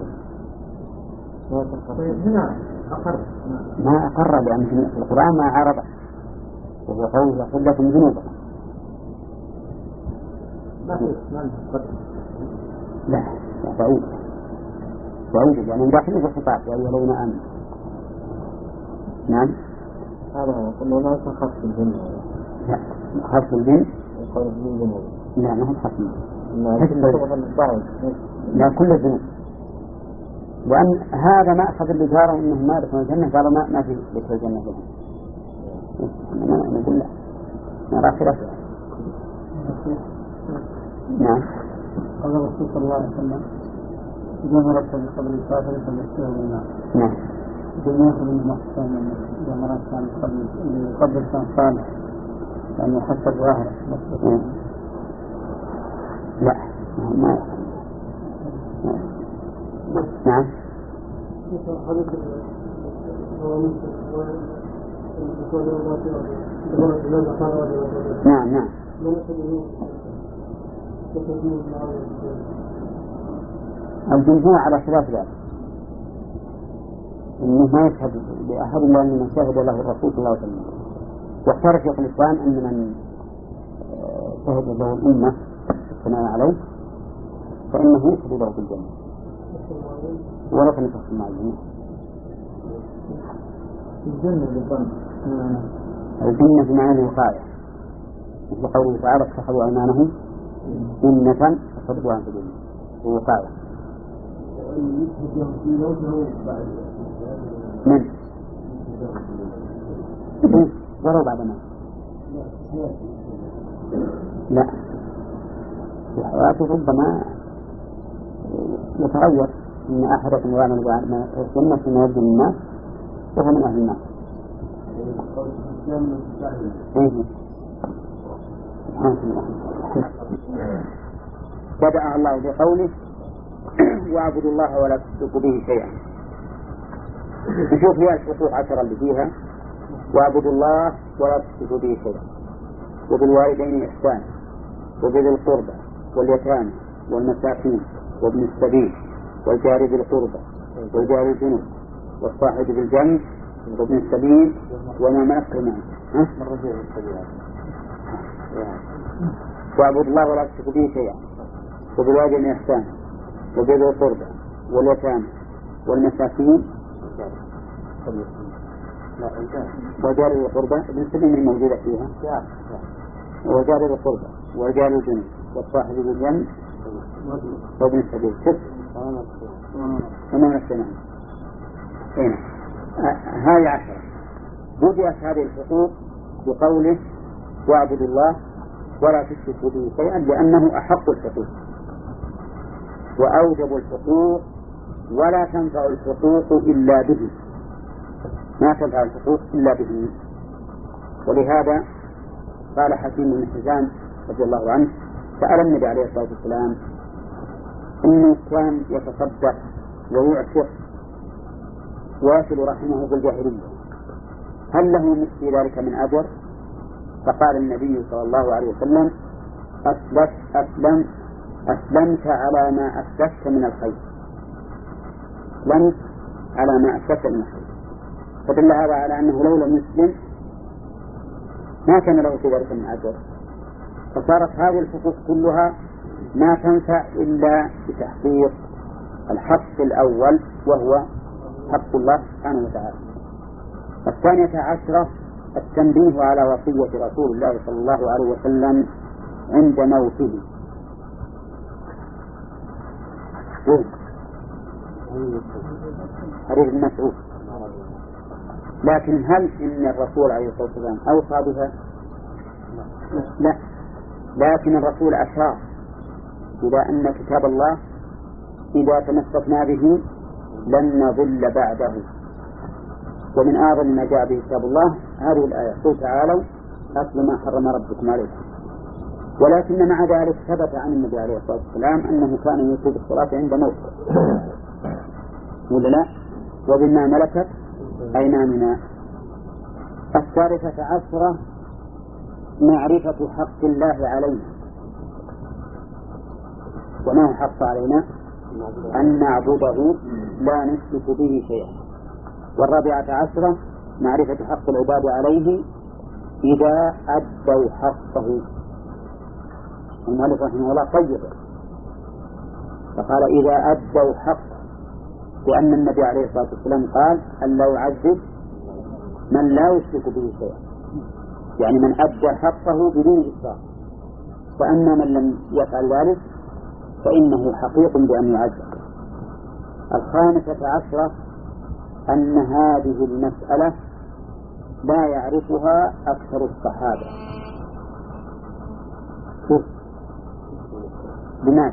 أقر ما أقر لأن في القرآن ما عارضه وهو قول يغفر لكم ذنوبكم. ما في لا بعيد بعيد يعني داخل في الخطاب يا أيها الذين آمنوا. نعم. هذا كله ما خاص بالجن. لا خاص بالجن. يقول بالجن. لا ما هو خاص بالجن. لا كل الذنوب. وأن هذا ما أخذ اللي جاره إنه ما يدخل الجنة قالوا ما ما في ذكر الجنة لهم. نقول لا نرى خلافه. نعم. قال الرسول صلى الله عليه وسلم إذا مرت بقبر الكافر فليستوي النار. نعم. بالنسبة للمحسن إذا مرت كان قبر كان صالح لأنه حتى الظاهر. لا ما نعم. نعم نعم. الجمهور على خلاف ذلك إنه ما يشهد لأحد إلا من شهد له الرسول صلى الله عليه وسلم. واختار شيخ الإسلام أن من شهد له الأمة الثناء عليه فإنه يشهد له بالجنة ولا تنفخ المعلومة. الجنة بالضبط. الجنة بمعنى الوقاية مثل قوله تعالى اتخذوا أيمانهم جنة فصدقوا عن سبيل الوقاية. من؟ ولو بعد ما لا في حياته ربما يتغير إن أحدكم يعمل بالجنة ثم يبدو الناس وهو من أهل الناس. بدأ الله بقوله واعبدوا الله ولا تشركوا به شيئا. نشوف هي الحقوق عشرة اللي فيها: واعبدوا الله ولا تشركوا به شيئا، وبالوالدين إحسانا، وبذي القربى واليتامى والمساكين وابن السبيل والجار ذي القربى والجار الجنوب والصاحب بالجنب وابن السبيل وما ملكت أيمانكم. واعبدوا الله ولا تشركوا به شيئا، وبالوالدين إحسانا، وبذي القربى واليتامى والمساكين وجار ذي القربى. ابن السبيل الموجودة فيها، وجار ذي القربى والجار الجنوب والصاحب بالجنب وابن السبيل. ست ثمان سنين. هنا هذه عشرة. بدأت هذه الحقوق بقوله: واعبدوا الله ولا تشركوا به شيئا، لأنه أحق الحقوق وأوجب الحقوق، ولا تنفع الحقوق إلا به، ما تنفع الحقوق إلا به. ولهذا قال حكيم بن حزام رضي الله عنه: سأل النبي عليه الصلاة والسلام إنه كان يتصدق ويعتق ويصل رحمه بالجاهلية، هل له في ذلك من أجر؟ فقال النبي صلى الله عليه وسلم: أسلمت أسلم أسلمت على ما أسلفت من الخير، أسلمت على ما أسلفت من الخير. فدل هذا على أنه لو لم يسلم ما كان له في ذلك من أجر. فصارت هذه الحقوق كلها ما تنفع إلا بتحقيق الحق الأول، وهو حق الله سبحانه وتعالى. الثانية عشرة: التنبيه على وصية رسول الله صلى الله عليه وسلم عند موته. حديث ابن مسعود. لكن هل إن الرسول عليه الصلاة والسلام أوصى بها؟ لا، لكن الرسول أشار إلى أن كتاب الله إذا تمسكنا به لن نضل بعده. ومن أعظم ما جاء به كتاب الله هذه الآية: قل تعالوا أتل ما حرم ربكم عليكم. ولكن مع ذلك ثبت عن النبي عليه الصلاة والسلام أنه كان يوصي بالصلاة عند موته، ولا لا؟ وبما ملكت أيماننا. الثالثة عشرة: معرفة حق الله علينا. وما هو حق علينا؟ أن نعبده لا نشرك به شيئا. والرابعة عشرة: معرفة حق العباد عليه إذا أدوا حقه. المؤلف رحمه الله طيب فقال: إذا أدوا حقه، لأن النبي عليه الصلاة والسلام قال: أن لا يعذب من لا يشرك به شيئا، يعني من أدى حقه بدون إشراك. فأما من لم يفعل ذلك فإنه حقيق بأن يعذب. الخامسة عشرة: أن هذه المسألة لا يعرفها أكثر الصحابة. لماذا؟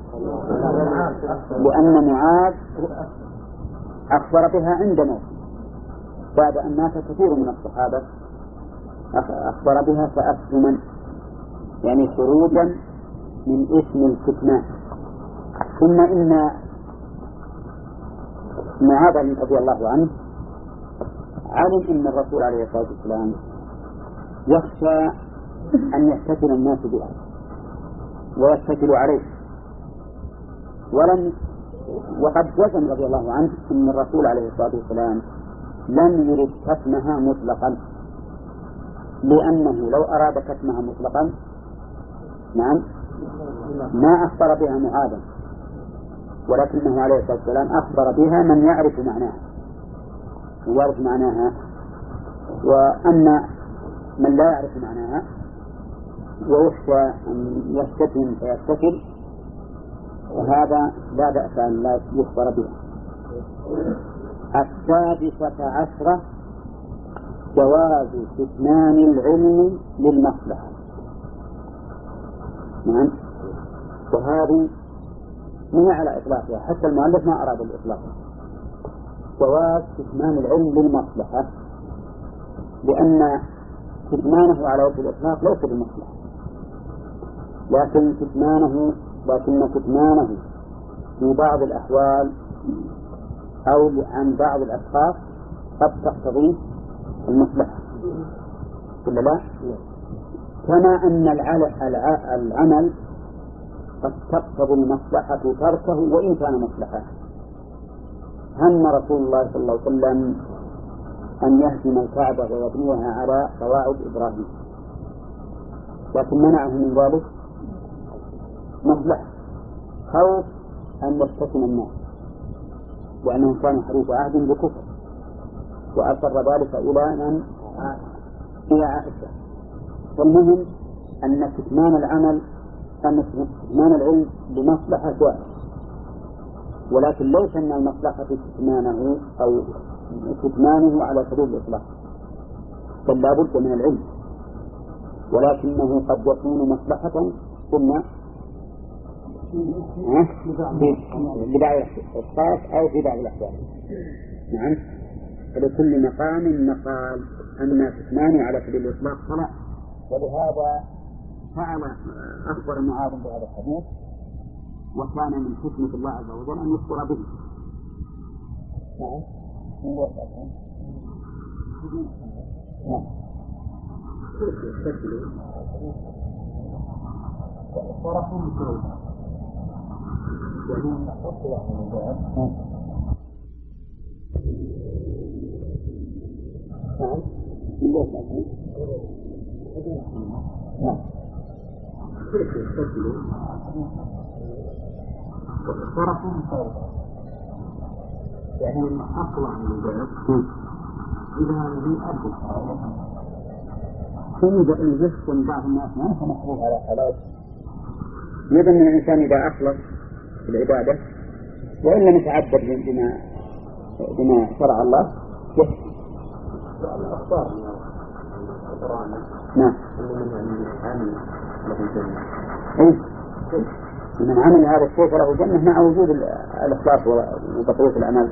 لأن معاذ أخبر بها عند موته بعد أن مات كثير من الصحابة، أخبر بها تأثما، يعني خروجا من اسم الكتمان. ثم إن معاذ رضي الله عنه علم أن الرسول عليه الصلاة والسلام يخشى أن يفتتن الناس بها ويتكلوا عليه، ولم وقد جزم رضي الله عنه أن الرسول عليه الصلاة والسلام لم يرد كتمها مطلقا، لأنه لو أراد كتمها مطلقا نعم ما أخبر بها معاذا، ولكنه عليه الصلاة والسلام أخبر بها من يعرف معناها ويعرف معناها. وأما من لا يعرف معناها ويخشى أن يستتم فيستكل، وهذا لا بأس أن لا يخبر بها. السادسة عشرة: جواز كتمان العلم للمصلحة. نعم، وهذه من على إطلاقها، حتى المؤلف ما أراد الإطلاق. جواز كتمان العلم للمصلحة، لأن كتمانه على وجه الإطلاق ليس بالمصلحة، لكن كتمانه لكن كتمانه في بعض الأحوال أو عن بعض الأشخاص قد تقتضي المصلحة ولا لا؟ كما أن العمل قد تقتضي المصلحة تركه وإن كان مصلحة. هم رسول الله صلى الله عليه وسلم أن يهدم الكعبة ويبنيها على قواعد إبراهيم، لكن منعه من ذلك مصلحة خوف أن يفتتن الناس، لأنهم كانوا حديث عهد بكفر، وأصر ذلك إلى من إلى عائشة. والمهم أن كتمان العمل أن كتمان العلم بمصلحة واحدة، ولكن ليس أن المصلحة كتمانه أو كتمانه على سبيل الإطلاق، بل لا بد من العلم، ولكنه قد يكون مصلحة ثم لبعض الأشخاص أو في بعض الأحوال. نعم، فلكل مقام مقال، أما كتمانه على سبيل الإطلاق فلا. ولهذا فعل أخبر معاذ بهذا الحديث، وكان من حكمة الله عز وجل أن يخبر به. نعم، نعم. ورسول الله يعني نحط يعني مجال نعم نعم ورسول الله يعني أطلع من الباب إذا هذه أرض إذا يجسم بعض الناس ما هو محبوب على حالات يظن أن الإنسان إذا أخلص في العبادة وإن لم يتعبد بما بما شرع الله يكفي. الأخبار القرآن نعم من عمل له الجنة. أي من عمل هذا الشيء فله جنة مع وجود الإخلاص وبقية الأعمال.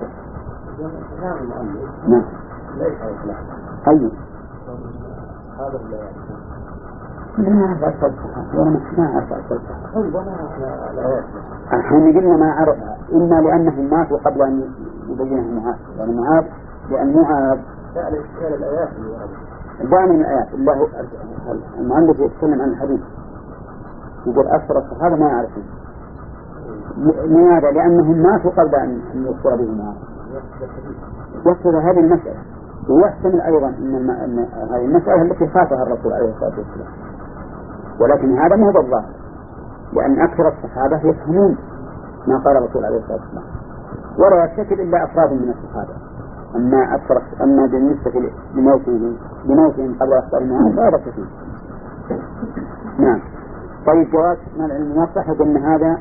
نعم ليس إخلاص. أي هذا اللي ما أعرف الفلسفة ولا ما أعرف الفلسفة. أيضا الآيات. الحين قلنا ما عرفها إما لأنهم ماتوا قبل أن يبينهم معاذ، يعني معاذ لأن معاذ سأل إشكال الآيات اللي وردت. دائما من الآيات الله المؤلف يتكلم عن الحديث يقول أكثر الصحابة ما يعرفون. لماذا؟ لأنهم ماتوا قبل أن يذكر بهم معاذ. يقصد هذه المسألة، ويحتمل أيضا أن هذه المسألة التي خافها الرسول عليه الصلاة والسلام، ولكن هذا مو بالظاهر، لأن أكثر الصحابة يفهمون ما قال الرسول عليه الصلاة والسلام، ولا يفتكر إلا أفراد من الصحابة. أما أكثر أما بالنسبة لموتهم لموتهم قبل أخبار المعاد لا رأس فيه. نعم. طيب جواز من العلم الموضح أن هذا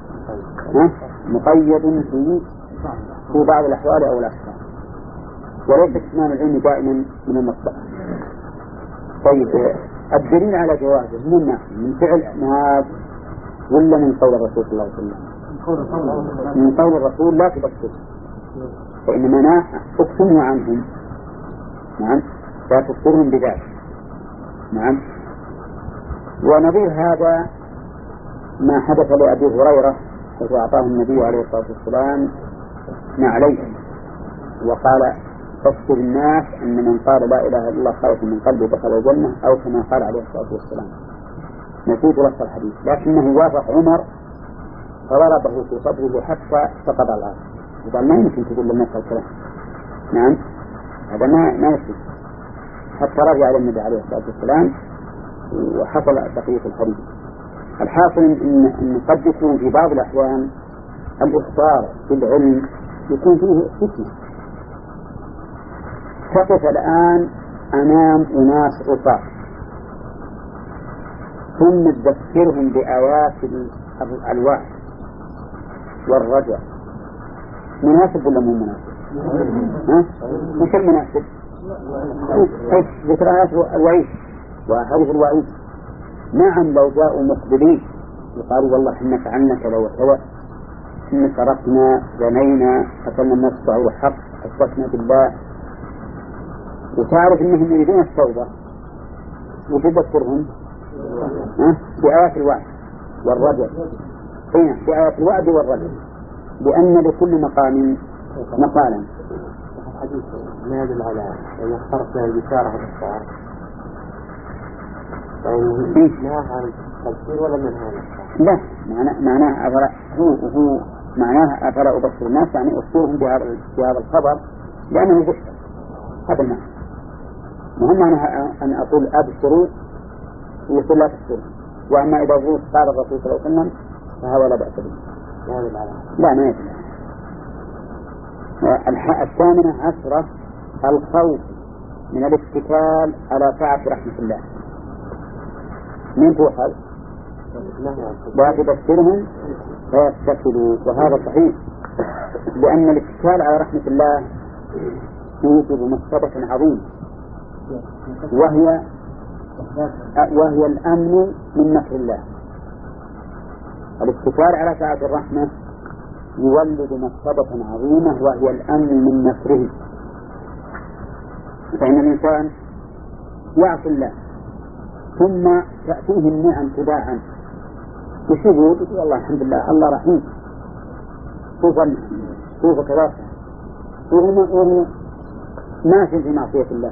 مقيد في في بعض الأحوال أو الأحكام، وليس كتمان العلم دائما من المصلحة. طيب الدليل على جوازه من ناحية من فعل معاذ ولا من قول الرسول صلى الله عليه وسلم؟ من قول الرسول لا تبصر، فإنما أنا أقسم عنهم. نعم لا تذكرهم بذلك. نعم. ونظير هذا ما حدث لأبي هريرة حيث أعطاه النبي عليه الصلاة والسلام نعليه وقال فاذكر الناس أن من قال لا إله إلا الله خالصا من قلبه دخل الجنة، أو كما قال عليه الصلاة والسلام. نسيت لفظ الحديث لكنه وافق عمر فضربه في صدره حتى سقط على الأرض وقال ما يمكن تقول للناس الكلام. نعم هذا ما ما يصير، حتى رجع إلى النبي عليه الصلاة والسلام وحصل بقية الحديث. الحاصل إن, إن قد يكون في بعض الأحيان الإخبار في العلم يكون فيه فتنة. تقف الآن أمام أناس عصاة ثم تذكرهم بآيات الوعد والرجع، مناسب ولا مو مناسب؟ ها؟ مش مناسب؟ ذكر آيات الوعيد وأحاديث الوعيد. نعم لو جاءوا مقبلين يقالوا والله إحنا فعلنا كذا وكذا، إن سرقنا زنينا قتلنا الناس بغير حق أشركنا بالله، وتعرف إنهم يريدون التوبة وتذكرهم بآيات الوعد والرجع. هنا بآيات الوعد والرجع، لأن لكل مقام مقالا. الحديث ما يدل على أن يخترق له البشارة والإخبار، معناها عن التبشير ولا من هذا؟ لا، معناه أفلا هو هو معناه أفلا أبشر الناس، يعني أبشرهم بهذا الخبر لأنه بشر. هذا المعنى. مهم معناها أن أقول أبشروا ويقول لا تبشروا. وأما إذا قال الرسول صلى الله عليه وسلم فهذا لا بأس به. لا ما يدل. الثامنة عشرة الخوف من الاتكال على سعة رحمة الله. من توحد لا تبشرهم فيتكلوا، وهذا صحيح، لأن الاتكال على رحمة الله يوجب مصطبة عظيم، وهي وهي الأمن من مكر الله. الاتكال على سعة الرحمة يولد مصطبة عظيمة وهي الأمن من مكره. فإن الإنسان يعصي الله ثم تأتيه النعم تباعا وشهود يقول الله الحمد لله الله رحيم، شوف شوف كذا، وهو ماشي في معصية الله،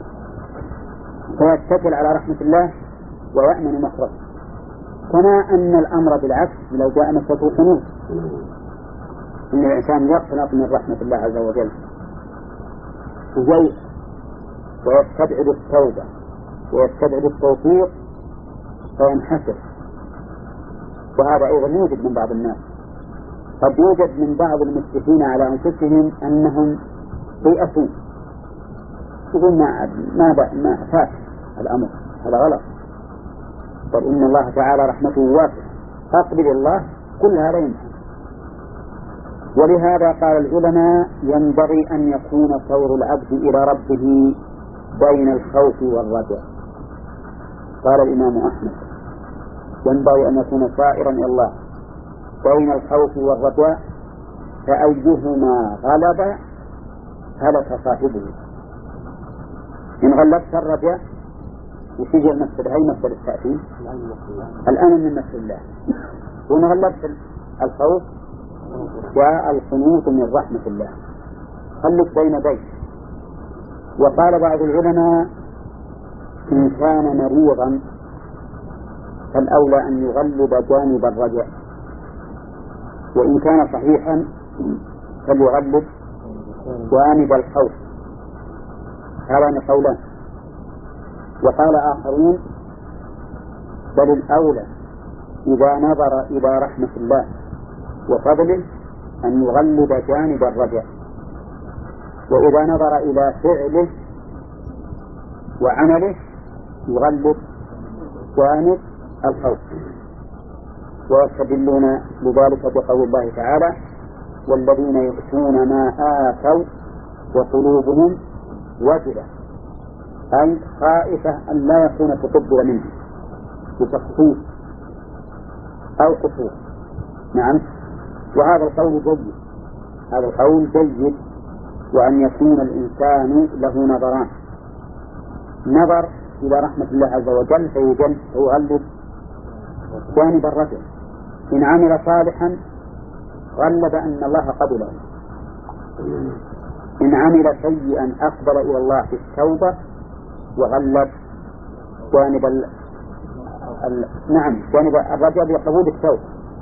فيتكل على رحمة الله ويأمن مكره. كما أن الأمر بالعكس لو جاء نفسه قنوط، إن الإنسان يقنط من رحمة الله عز وجل وييأس ويستبعد التوبة ويستبعد التوفيق فينحسر. وهذا أيضا يوجد من بعض الناس، قد يوجد من بعض المسرفين على أنفسهم أنهم ييأسون، يقول ما ما ما فات الأمر، هذا غلط. بل إن الله تعالى رحمته واسعة، أقبل الله كل هذا يمكن. ولهذا قال العلماء ينبغي أن يكون ثور العبد إلى ربه بين الخوف والرجاء. قال الإمام أحمد ينبغي أن يكون سائرا إلى الله بين الخوف والرجاء، فأيهما غلب هلك صاحبه. إن غلبت الرجاء وتجي المسألة هي مسألة التأثير الآن من مسألة الله، وإن غلبت الخوف جاء القنوط من رحمة الله. خلك بين بيت. وقال بعض العلماء إن كان مريضا فالأولى أن يغلب جانب الرجاء، وإن كان صحيحا فليغلب جانب الخوف. هذان قولان. وقال آخرون بل الأولى إذا نظر إلى رحمة الله وفضله أن يغلب جانب الرجاء، وإذا نظر إلى فعله وعمله يغلب جانب الخوف. ويستدلون لذلك بقول الله تعالى والذين يؤتون ما آتوا وقلوبهم وجلة، أي خائفة أن لا يكون تقبل منه بتخفيف أو قصور. نعم، وهذا القول جيد، هذا القول جيد، وأن يكون الإنسان له نظران: نظر إلى رحمة الله عز وجل فيغلب جانب الرجل، إن عمل صالحا غلب أن الله قبله، إن عمل سيئا أقبل إلى الله في التوبة وغلب جانب ال... ال... نعم جانب الرجل بقبول التوبة،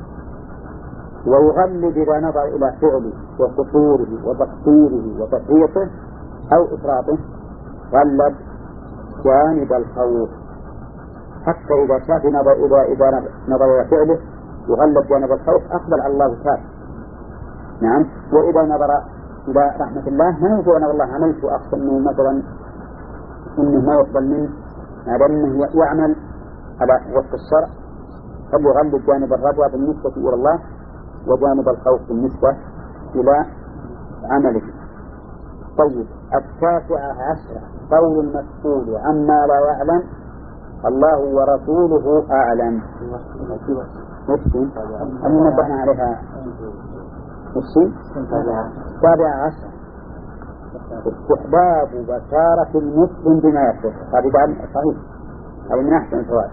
ويغلب إذا نظر إلى فعله وقصوره وتقصيره وتفريطه أو إفراطه غلب جانب الخوف. حتى إذا شاف نظر إذا إذا نظر إلى فعله يغلب جانب الخوف أقبل على الله تاب. نعم، وإذا نظر إلى رحمة الله ما يقول أنا والله عملت وأخشى أنه مثلا إنه ما يقبل منه، هذا أنه يعمل على وفق الشرع، فليغلب جانب الرجوة بالنسبة إلى الله وجانب الخوف بالنسبة إلى عمله. طيب، التاسعة عشرة قول المسؤول عما لا يعلم الله ورسوله أعلم. نفسي أن نبهنا عليها نفسي. السابعة عشرة استحباب بشارة المسلم بما يسر. هذه بعد صحيح، هذه من أحسن الفوائد.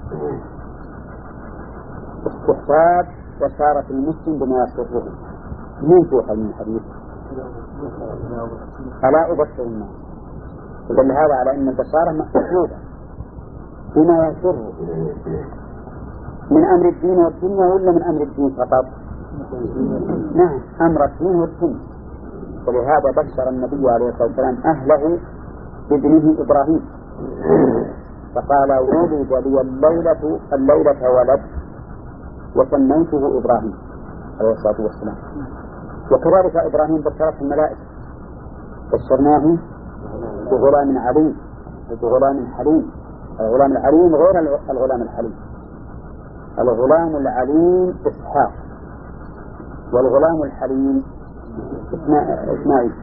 استحباب بشارة المسلم بما يسره. من توحى من الحديث فلا أبشر الناس. يدل هذا على أن البشارة مطلوبة بما يسر من أمر الدين والدنيا ولا من أمر الدين فقط؟ نعم، أمر الدين والدنيا. ولهذا بشر النبي عليه الصلاة والسلام أهله بابنه إبراهيم فقال ولد لي الليلة الليلة ولد وسميته إبراهيم عليه الصلاة والسلام. وكذلك إبراهيم بشرته الملائكة بشرناه بغلام عليم بغلام حليم. الغلام العليم غير الغلام الحليم. الغلام العليم إسحاق والغلام الحليم إسماعيل.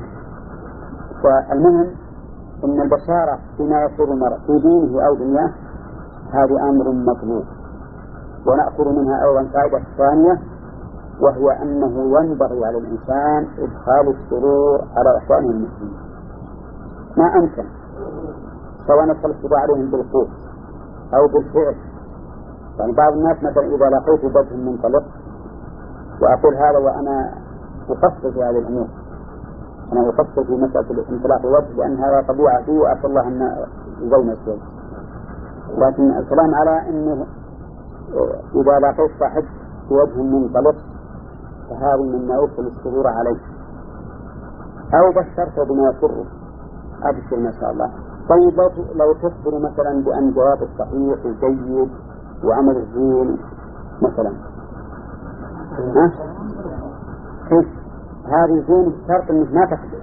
والمهم أن البشارة بما يصير المرء في دينه أو دنياه هذا أمر مطلوب. ونأخذ منها أيضا فائدة ثانية وهو أنه ينبغي على الإنسان إدخال السرور على إخوانه المسلمين ما أمكن، سواء نصلت عليهم بالقول أو بالفعل. يعني بعض الناس مثلا إذا لقيت وجه منطلق وأقول هذا وأنا أقصد في هذه الأمور، أنا أقصد في مسألة الانطلاق الوجه لأن هذا طبيعة فيه وأسأل الله أن يزين شوي. لكن الكلام على أنه إذا لقيت صاحب بوجه منطلق فهذا مما يدخل السرور عليه أو بشرته بما يسره أبشر ما شاء الله. طيب لو تخبر مثلا بأن جواب صحيح وجيد وعمل الزين مثلا ها؟ كيف هذه زين بشرط انك ما تخبر.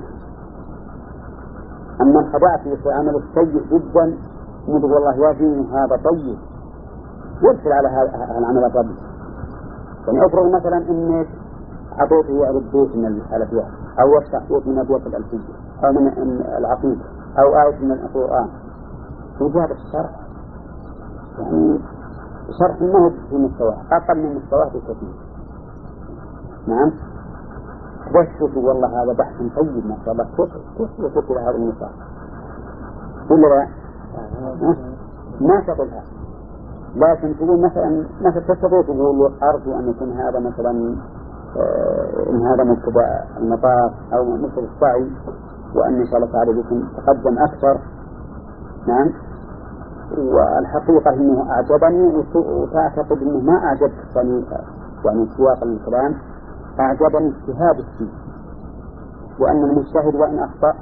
اما انخدعت في عمل السيء جدا نقول والله يا دين هذا طيب يرسل على هذا العمل الربي. يعني افرض مثلا انك اعطيته يعرض بيت من الالفيات او يفتح بيت من ابواب الالفيه او من العقيده او آية من القرآن وجاب الشرح يعني شرح ما هو في مستواه أقل من مستواه بكثير. نعم وشوف والله هذا بحث طيب ما شاء الله كيف يفكر هذا النصاب ولا لا ما تقولها. لكن تقول مثلا مثلا تستطيع تقول أرجو أن يكون هذا مثلا آه إن هذا مبتدأ المطاف أو مثل السعي وأن شاء الله تعالى بكم تقدم أكثر. نعم والحقيقة أنه أعجبني وتعتقد أنه ما أعجب يعني سياق الكلام أعجبني اجتهاد فيه وأن المجتهد وإن أخطأ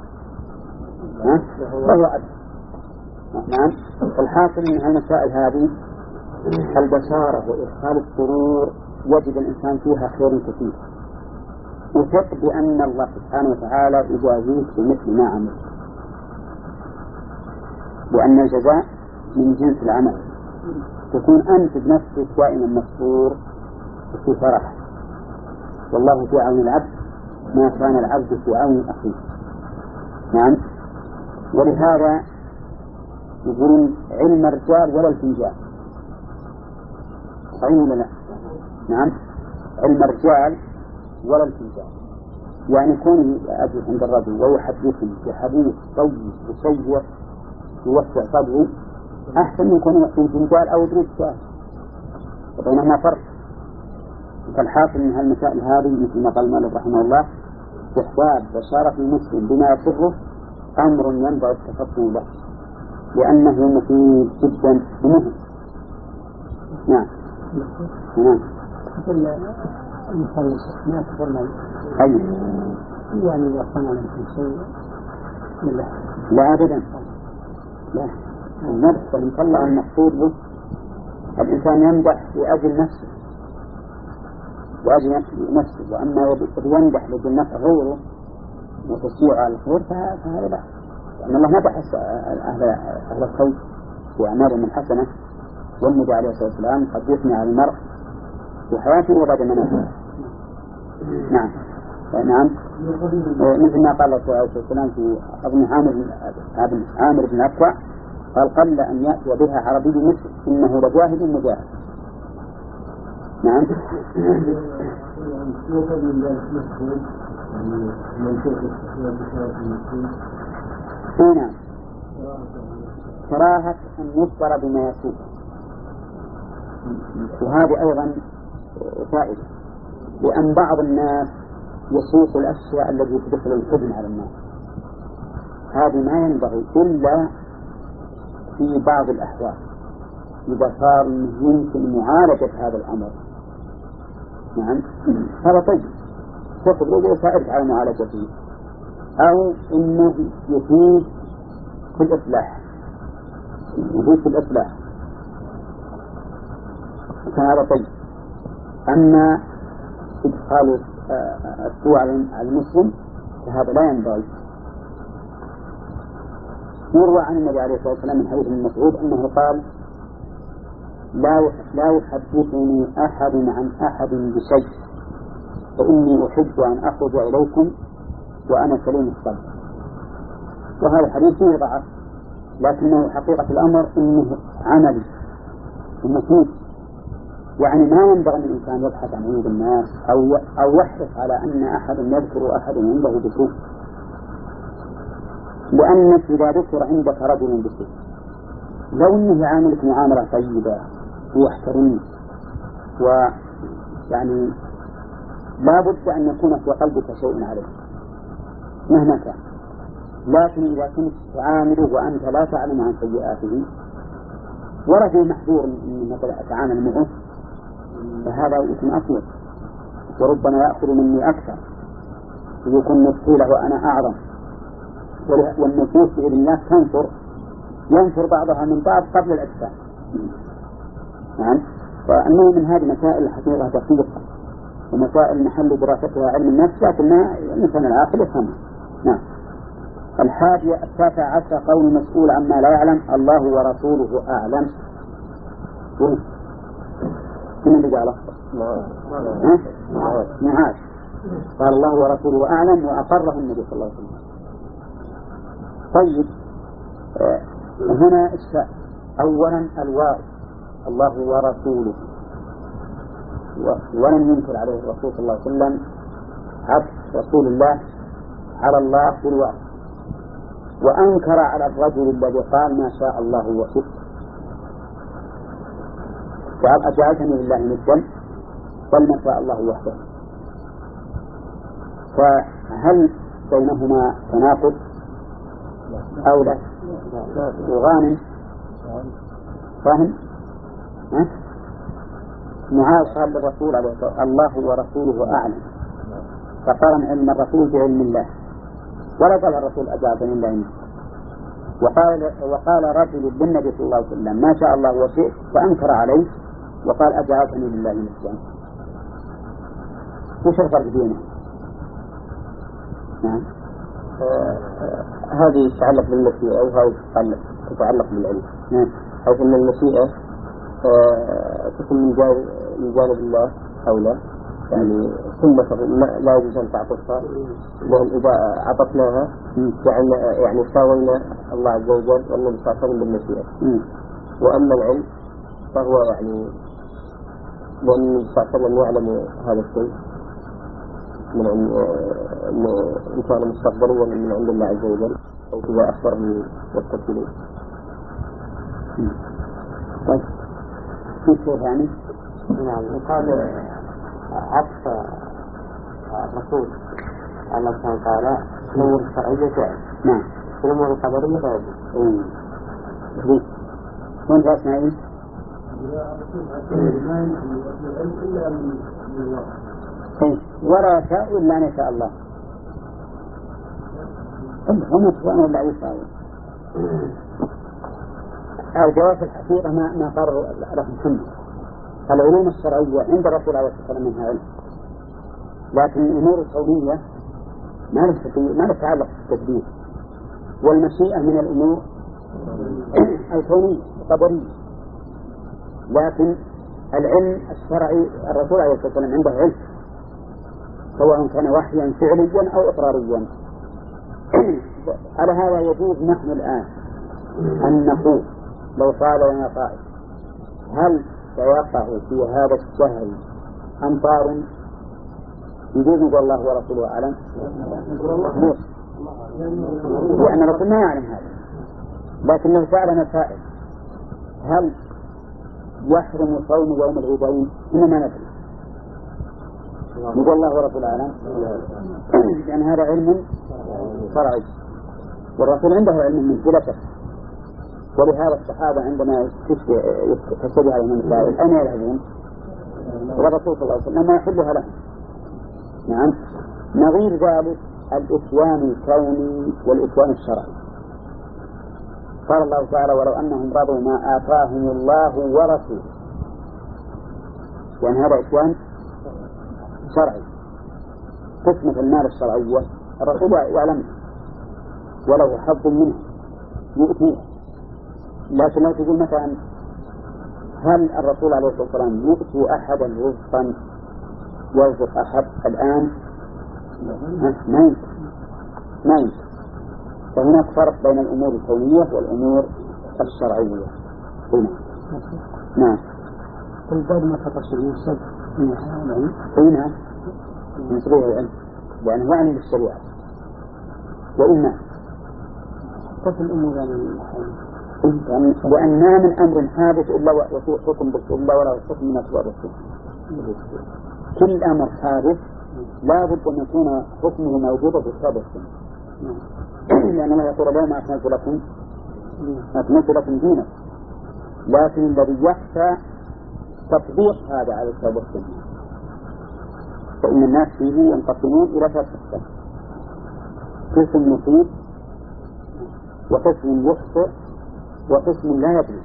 فهو عدل. نعم الحاصل من المسائل هذه البشارة وإدخال السرور يجد الإنسان فيها خير كثير وثق بأن الله سبحانه وتعالى يجازيك بمثل ما عمل وأن الجزاء من جنس العمل. تكون أنت بنفسك دائما مسرور وفي فرح والله في عون العبد ما كان العبد في عون أخيه. نعم ولهذا يقولون علم الرجال ولا الفنجان صحيح ولا لا؟ نعم علم الرجال ولا الفنجان. يعني كون أجل عند الرجل ويحدثني بحديث طيب وشيق يوسع صدره أحسن من يكون في فنجان أو دريد شاي وبينهما فرق. فالحاصل من هالمسائل هذه مثل ما قال مالك رحمه الله استحباب بشارة المسلم بما يسره أمر ينبغي التفطن له لأنه مفيد جدا ومهم. نعم نعم المخلص ما تقولنا أي يعني يقنع لكم شيء لا لا أبدا لا النفس المطلع المقصود به الإنسان يمدح لأجل نفسه لأجل نفسه. وأما يمدح لأجل نفسه غيره وتشجيع على الخير فهذا لا. لأن الله مدح أهل أهل الخير وأعمالهم الحسنة والنبي عليه الصلاة والسلام قد يثني على المرء في حياته وبعد منامه. نعم نعم مثل ما قال الله عليه السلام في ابن عامر بن عامر بن أكوع قال قل أن يأتي بها عربي مثل إنه لجاهد مجاهد. نعم نعم كراهة أن يذكر بما يسوء. وهذه أيضا فائدة لأن بعض الناس يسوق الأشياء التي تدخل الحزن على الناس. هذه ما ينبغي إلا في بعض الأحوال إذا صار يمكن معالجة هذا الأمر. نعم هذا طيب تأخذ رجل يساعدك على معالجته، أو إنه يفيد في الإصلاح يفيد في الإصلاح فهذا طيب. أما إدخال السوء على المسلم فهذا لا ينبغي. يروى عن النبي عليه الصلاة والسلام من حديث ابن مسعود أنه قال لا لا يحدثني أحد عن أحد بشيء فإني أحب أن أخرج إليكم وأنا سليم الصدر. وهذا الحديث فيه ضعف، لكنه حقيقة الأمر أنه عملي ومفيد. يعني ما ينبغي أن الإنسان يبحث عن عيوب الناس أو أو يحرص على أن أحد يذكر أحد عنده بسوء، لأنك إذا ذكر عندك رجل بسوء لو أنه يعاملك معاملة طيبة ويحترمك ويعني لا بد أن يكون في قلبك شيء عليه مهما كان، لكن إذا كنت تعامله وأنت لا تعلم عن سيئاته ورجل محذور من مثل أتعامل معه فهذا اسم أسود، وربما يأخذ مني أكثر ويكون نفسي له وأنا أعظم. والنفوس بإذن الله تنفر ينفر بعضها من بعض قبل الأجسام. نعم فأنه من هذه مسائل الحقيقة دقيقة ومسائل محل دراستها علم النفس، لكن ما الإنسان العاقل يفهمها. نعم. الحادية التاسع عشر قول مسؤول عما لا يعلم الله ورسوله أعلم. من اللي قاله؟ معاذ قال الله ورسوله أعلم وأقره النبي صلى الله عليه وسلم. طيب آه هنا الشاء أولا الواو الله ورسوله، ولم ينكر عليه الرسول صلى الله عليه وسلم عطف رسول الله على الله بالواو، وأنكر على الرجل الذي قال ما شاء الله وشئت، قال أجعلتني لله ندا بل ما شاء الله وحده. فهل بينهما تناقض أو لا؟ وغانم فاهم؟ ها؟ معاذ قال للرسول عليه الصلاة الله ورسوله أعلم، فقارن علم الرسول بعلم الله، ولا قال الرسول أجابني الله منه. وقال وقال رجل للنبي صلى الله عليه وسلم ما شاء الله وشئت فأنكر عليه وقال أجابني لله ندا. وش الفرق بينهم؟ نعم آه هذه تتعلق بالمشيئة وهذه تتعلق بالعلم. نعم. حيث أن المشيئة آه تكون من جانب من جانب الله أو لا، يعني ثم لا يجوز أن تعطفها، لأن إذا عطفناها يعني يعني ساوينا الله عز وجل والنبي صلى الله عليه وسلم بالمشيئة. وأما العلم فهو يعني لأن النبي صلى الله عليه وسلم يعلم هذا الشيء من إن كان مستقبلا من عند الله عز وجل أو إذا أخبر من والتكليف. طيب في شيء يعني؟ نعم. وقال عطف الرسول على الله سبحانه وتعالى الأمور الشرعية جائز. نعم. الأمور القدرية لا يجوز. ليه؟ وين رأسنا إيه؟ ولا يشاء إلا أن يشاء الله. هم يتبعون ولا يساوون. الجواب الحقيقة ما ما قرر لهم سنة. العلوم الشرعية عند الرسول عليه الصلاة والسلام منها علم، لكن الأمور الكونية ما ما تتعلق بالتدبير، والمشيئة من الأمور الكونية القدرية. لكن العلم الشرعي الرسول عليه الصلاة والسلام عنده علم سواء كان وحيا فعليا أو إقراريا. على هذا يجوز نحن الآن أن نقول لو قال لنا قائل هل سيقع في هذا الشهر أمطار يجوز نقول الله ورسوله أعلم؟ ليش؟ لأن الرسول ما يعلم هذا، لكن لو سألنا سائل هل يحرم صوم يوم العيدين؟ إنما ندري نقول الله ورب العالم، لأن هذا علم شرعي والرسول عنده علم من بلا شك. ولهذا الصحابة عندما تشتبه على المسائل أين يذهبون؟ والرسول صلى الله عليه وسلم ما يحلها لهم. نعم. نظير ذلك الإتيان الكوني والإتيان الشرعي. قال الله تعالى: ولو أنهم رضوا ما آتاهم الله ورسوله. يعني هذا إتيان شرعي. قسمة المال الشرعية الرسول يعلم ولو حظ منه يؤتيه. لكن لا تقول مثلا هل الرسول عليه الصلاة والسلام يؤتي أحدا رزقا يرزق أحد الآن؟ ما يمكن ما يمكن. فهناك فرق بين الأمور الكونية والأمور الشرعية. هنا نعم. الباب ما فقط يوسف هنا نسبيه العلم لأنه هو عن الشريعة. وإما قف الأمور يعني وأن ما من أمر حادث إلا وفي حكم بالسنة ولا حكم من أسباب السنة. كل أمر حادث لا بد أن يكون حكمه موجودا في كتاب السنة. لأن الله يقول: اليوم أكملت لكم أكملت لكم دينكم. لكن الذي يخشى تطبيق هذا على كتاب السنة، فإن الناس فيه ينقسمون إلى ثلاث أقسام: قسم مصيب، وقسم يخطئ، وقسم لا يدري.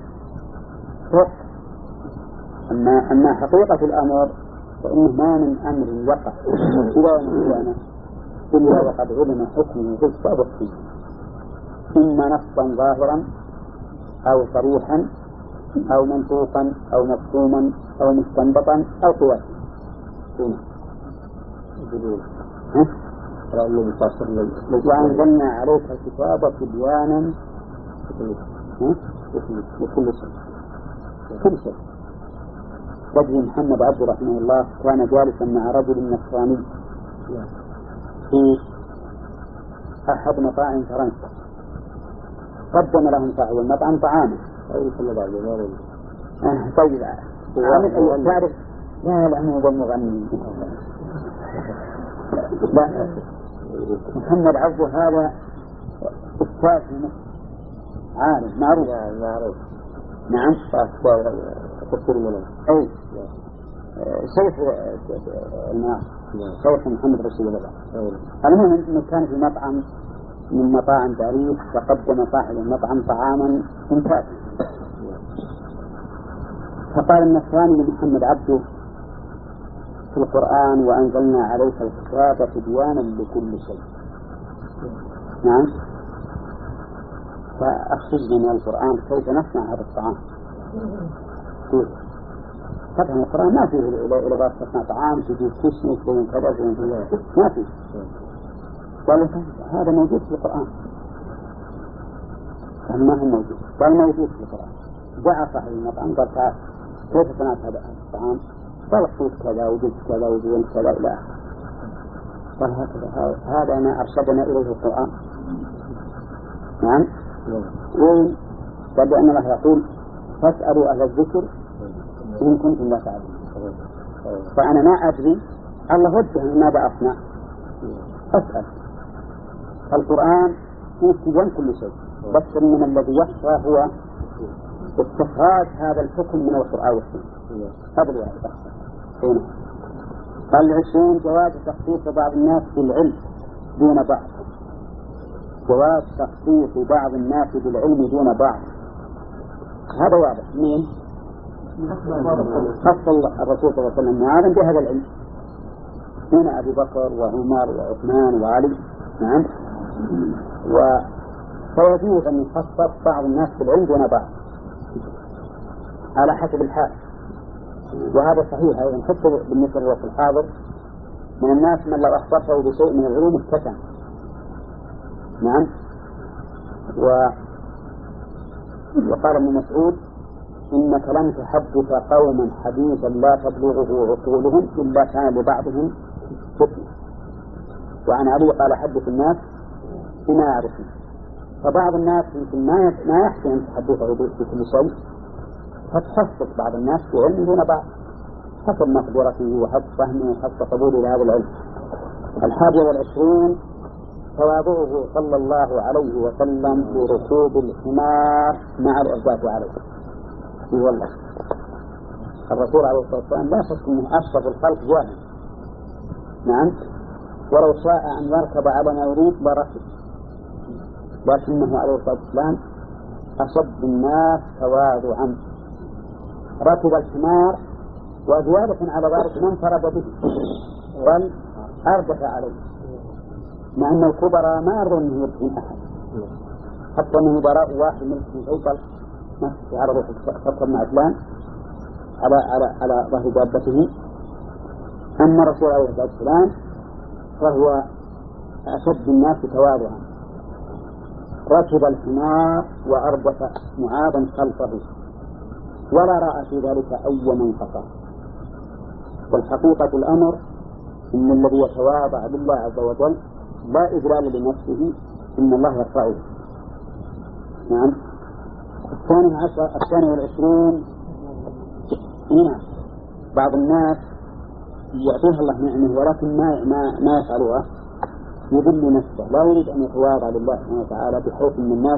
أما أما حقيقة الأمر فإنه ما من أمر يقع إلى يوم إلا وقد علم حكمه في كتاب السنة، إما نصا ظاهرا أو صريحا أو منطوقا أو مفهوما أو مستنبطا أو قياسا. وأنزلنا عليك الكتاب تبيانا لكل شيء. كل شيء. رجل محمد عبد رحمه الله كان جالسا مع رجل نصراني في أحد مطاعم فرنسا، قدم لهم صاحب المطعم طعاما. طيب عامل أي تعرف؟ لا لا مو بالمغني. لا محمد عبد هذا أستاذ في مصر، عالم معروف. معروف. نعم. تفسير منه. أي شيخ الماء شيخ محمد رشيد الله. المهم أنه كان في مطعم من مطاعم باريس، فقدم صاحب المطعم طعاما ممتازا، فقال النصراني لمحمد عبده: في القرآن وأنزلنا عليك الكتاب تبيانا لكل شيء. نعم. فأخرجنا من القرآن كيف نصنع هذا الطعام. طبعا القرآن ما فيه إلى بعض تصنع طعام تجيب كشمش وين كذا وين كذا، ما فيه. قال هذا موجود في القرآن. ما هو موجود؟ قال موجود في القرآن. دعا صاحب المطعم قال: تعال كيف صنعت هذا الطعام؟ قال: صوت كذا وجبت كذا وجبت كذا إلى آخره. قال: هكذا هذا ما أرشدنا إليه القرآن. نعم. وين؟ قال: لأن الله يقول: فاسألوا أهل الذكر إن كنتم لا تعلمون. فأنا ما أدري، الله وجهني ماذا أصنع، أسأل. القرآن فيه تبيان كل شيء، بس من الذي يخشى هو استخراج هذا الحكم من القرآن والسنة. هذا الواحد أخشى. قال: العشرين جواز تخصيص بعض الناس بالعلم دون بعض. جواز تخصيص بعض الناس بالعلم دون بعض، هذا واضح. مين خص الرسول صلى الله عليه وسلم معاذ بهذا العلم؟ دون أبي بكر وعمر وعثمان وعلي. نعم. فيجوز أن يخصص بعض الناس بالعلم دون بعض على حسب الحال، وهذا صحيح أيضا حتى بالنسبة للوقت الحاضر. من الناس من لو أخبرته بشيء من العلوم ابتسم. نعم. و... وقال ابن مسعود: إنك لن تحدث قوما حديثا لا تبلغه عقولهم إلا كان لبعضهم فتنة. وعن علي قال: حدث الناس بما يعرفون. فبعض الناس يمكن ما ما يحسن أن تحدثه بكل شيء، فتخصص بعض الناس بعلم دون بعض. حسب مقدرته وحسب فهمه وحسب قبوله لهذا العلم. الحادي والعشرون تواضعه صلى الله عليه وسلم في ركوب الحمار مع الإرجاف عليه. في والله الرسول عليه الصلاة والسلام لا شك أنه أشرف الخلق جاهل، نعم، ولو شاء أن يركب على ما يريد لركب، لكنه عليه الصلاة والسلام أشد الناس تواضعا. ركب الحمار وزيادة على ذلك من فرد به بل أرجف عليه، مع أن الكبراء ما أروا أنه يبقين أحد، حتى أنه براء واحد من الفيصل نفسه على روح فكر مع فلان على على على ظهر دابته. أما الرسول عليه الصلاة والسلام فهو أشد الناس تواضعا، ركب الحمار وأرجف معاذا خلفه ولا رأى في ذلك أي منقصة. والحقيقة الأمر إن الذي يتواضع لله عز وجل لا إذلال لنفسه، إن الله يرفعه. نعم. الثاني عشر الثاني والعشرون هنا بعض الناس يعطيها الله نعمه ولكن ما ما ما يفعلها، يذل نفسه، لا يريد أن يتواضع لله سبحانه وتعالى بحيث من الناس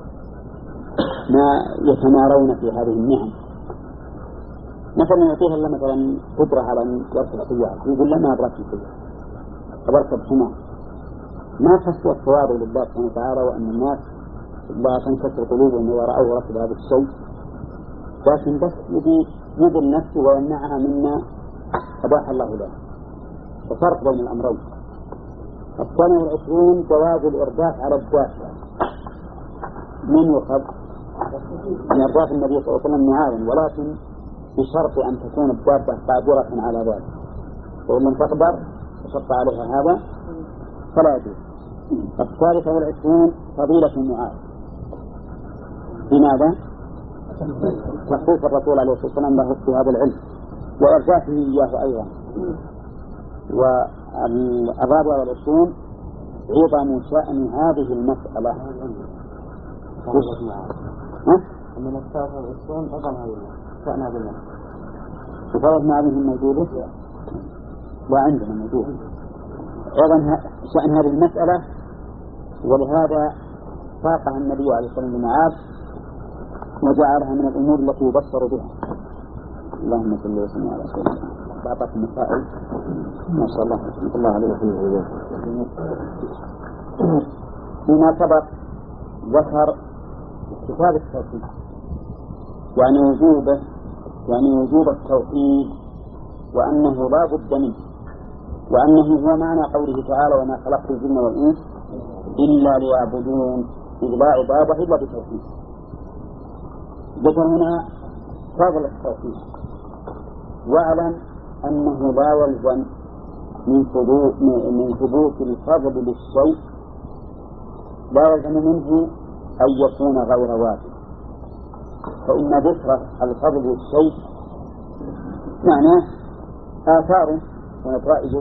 ما يتمارون في هذه النعم. مثلا يعطيها الله مثلا قدرة على أن يركب سيارة، يقول لا ما أبرك سيارة أبركب حمار، ما خشي التواضع لله سبحانه وتعالى وأن الناس لا تنكسر قلوبهم إذا رأوا ركب هذا الشيء، لكن بس يجي يذل نفسه ويمنعها مما أباح الله له. وفرق بين الأمرين. الثاني والعشرون جواز الإرداف على الدابة. من يؤخذ؟ من إرداف النبي صلى الله عليه وسلم معاذ، ولكن بشرط أن تكون الدابة قادرة على ذلك، وإن لم تقدر وشق عليها هذا فلا يجوز. الثالثة والعشرون فضيلة معاذ. لماذا؟ تخصيص الرسول عليه الصلاة والسلام له في هذا العلم وإرجافه إياه أيضا. والرابع والعشرون عظم شأن هذه المسألة. من الثالث والعشرون عظم هذه شأن هذه المسألة. وفرض معه موجودة وعندنا موجودة عظم شأن هذه المسألة، ولهذا فاقها النبي عليه الصلاة والسلام معاذ وجعلها من الأمور التي يبشر بها. اللهم صل وسلم على سيدنا محمد. بعض المسائل ما شاء الله رحمة الله عليه وسلم. فيما سبق ذكر كتاب التوحيد يعني وجوبه، يعني وجوب التوحيد وأنه لا بد منه، وأنه هو معنى قوله تعالى وما خلقت الجن والإنس إلا ليعبدون، إذ لا عبادة إلا بتوحيد. ذكر هنا فضل التوحيد، واعلم أنه لا يلزم من ثبوت من ثبوت الفضل للشيء، لا يلزم منه أن يكون غير واجب، فإن ذكر الفضل للشيء معناه آثار ونتائج.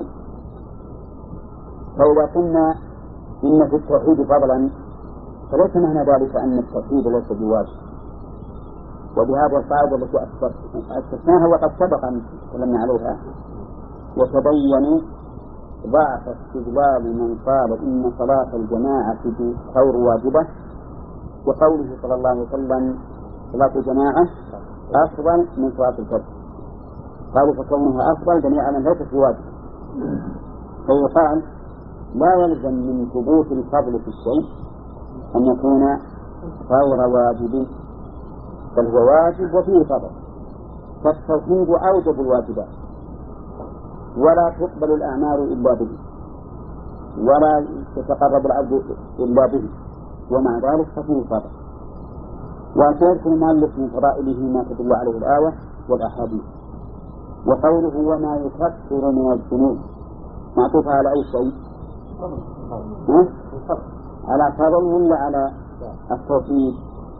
فإذا قلنا إن في التوحيد فضلا فليس معنى ذلك أن التوحيد ليس بواجب. وبهذه القاعدة التي أسسناها وقد سبق أن تكلمنا عليها، يتبين ضعف استدلال من قال إن صلاة الجماعة غير واجبة، وقوله صلى الله عليه وسلم صلاة الجماعة أفضل من صلاة الفرد، قالوا فكونها أفضل جميعا ليست بواجب. فيقال لا يلزم من ثبوت الفضل في الشيء أن يكون غير واجب، بل هو واجب وفيه فضل. فالتوحيد أوجب الواجبات، ولا تقبل الأعمال إلا به، ولا يتقرب العبد إلا به، ومع ذلك ففيه فضل. وسيذكر المؤلف من فضائله ما تدل عليه الآية والأحاديث. وقوله وما يكفر من الذنوب معطوف على أي شيء؟ على فضل ولا على التوحيد؟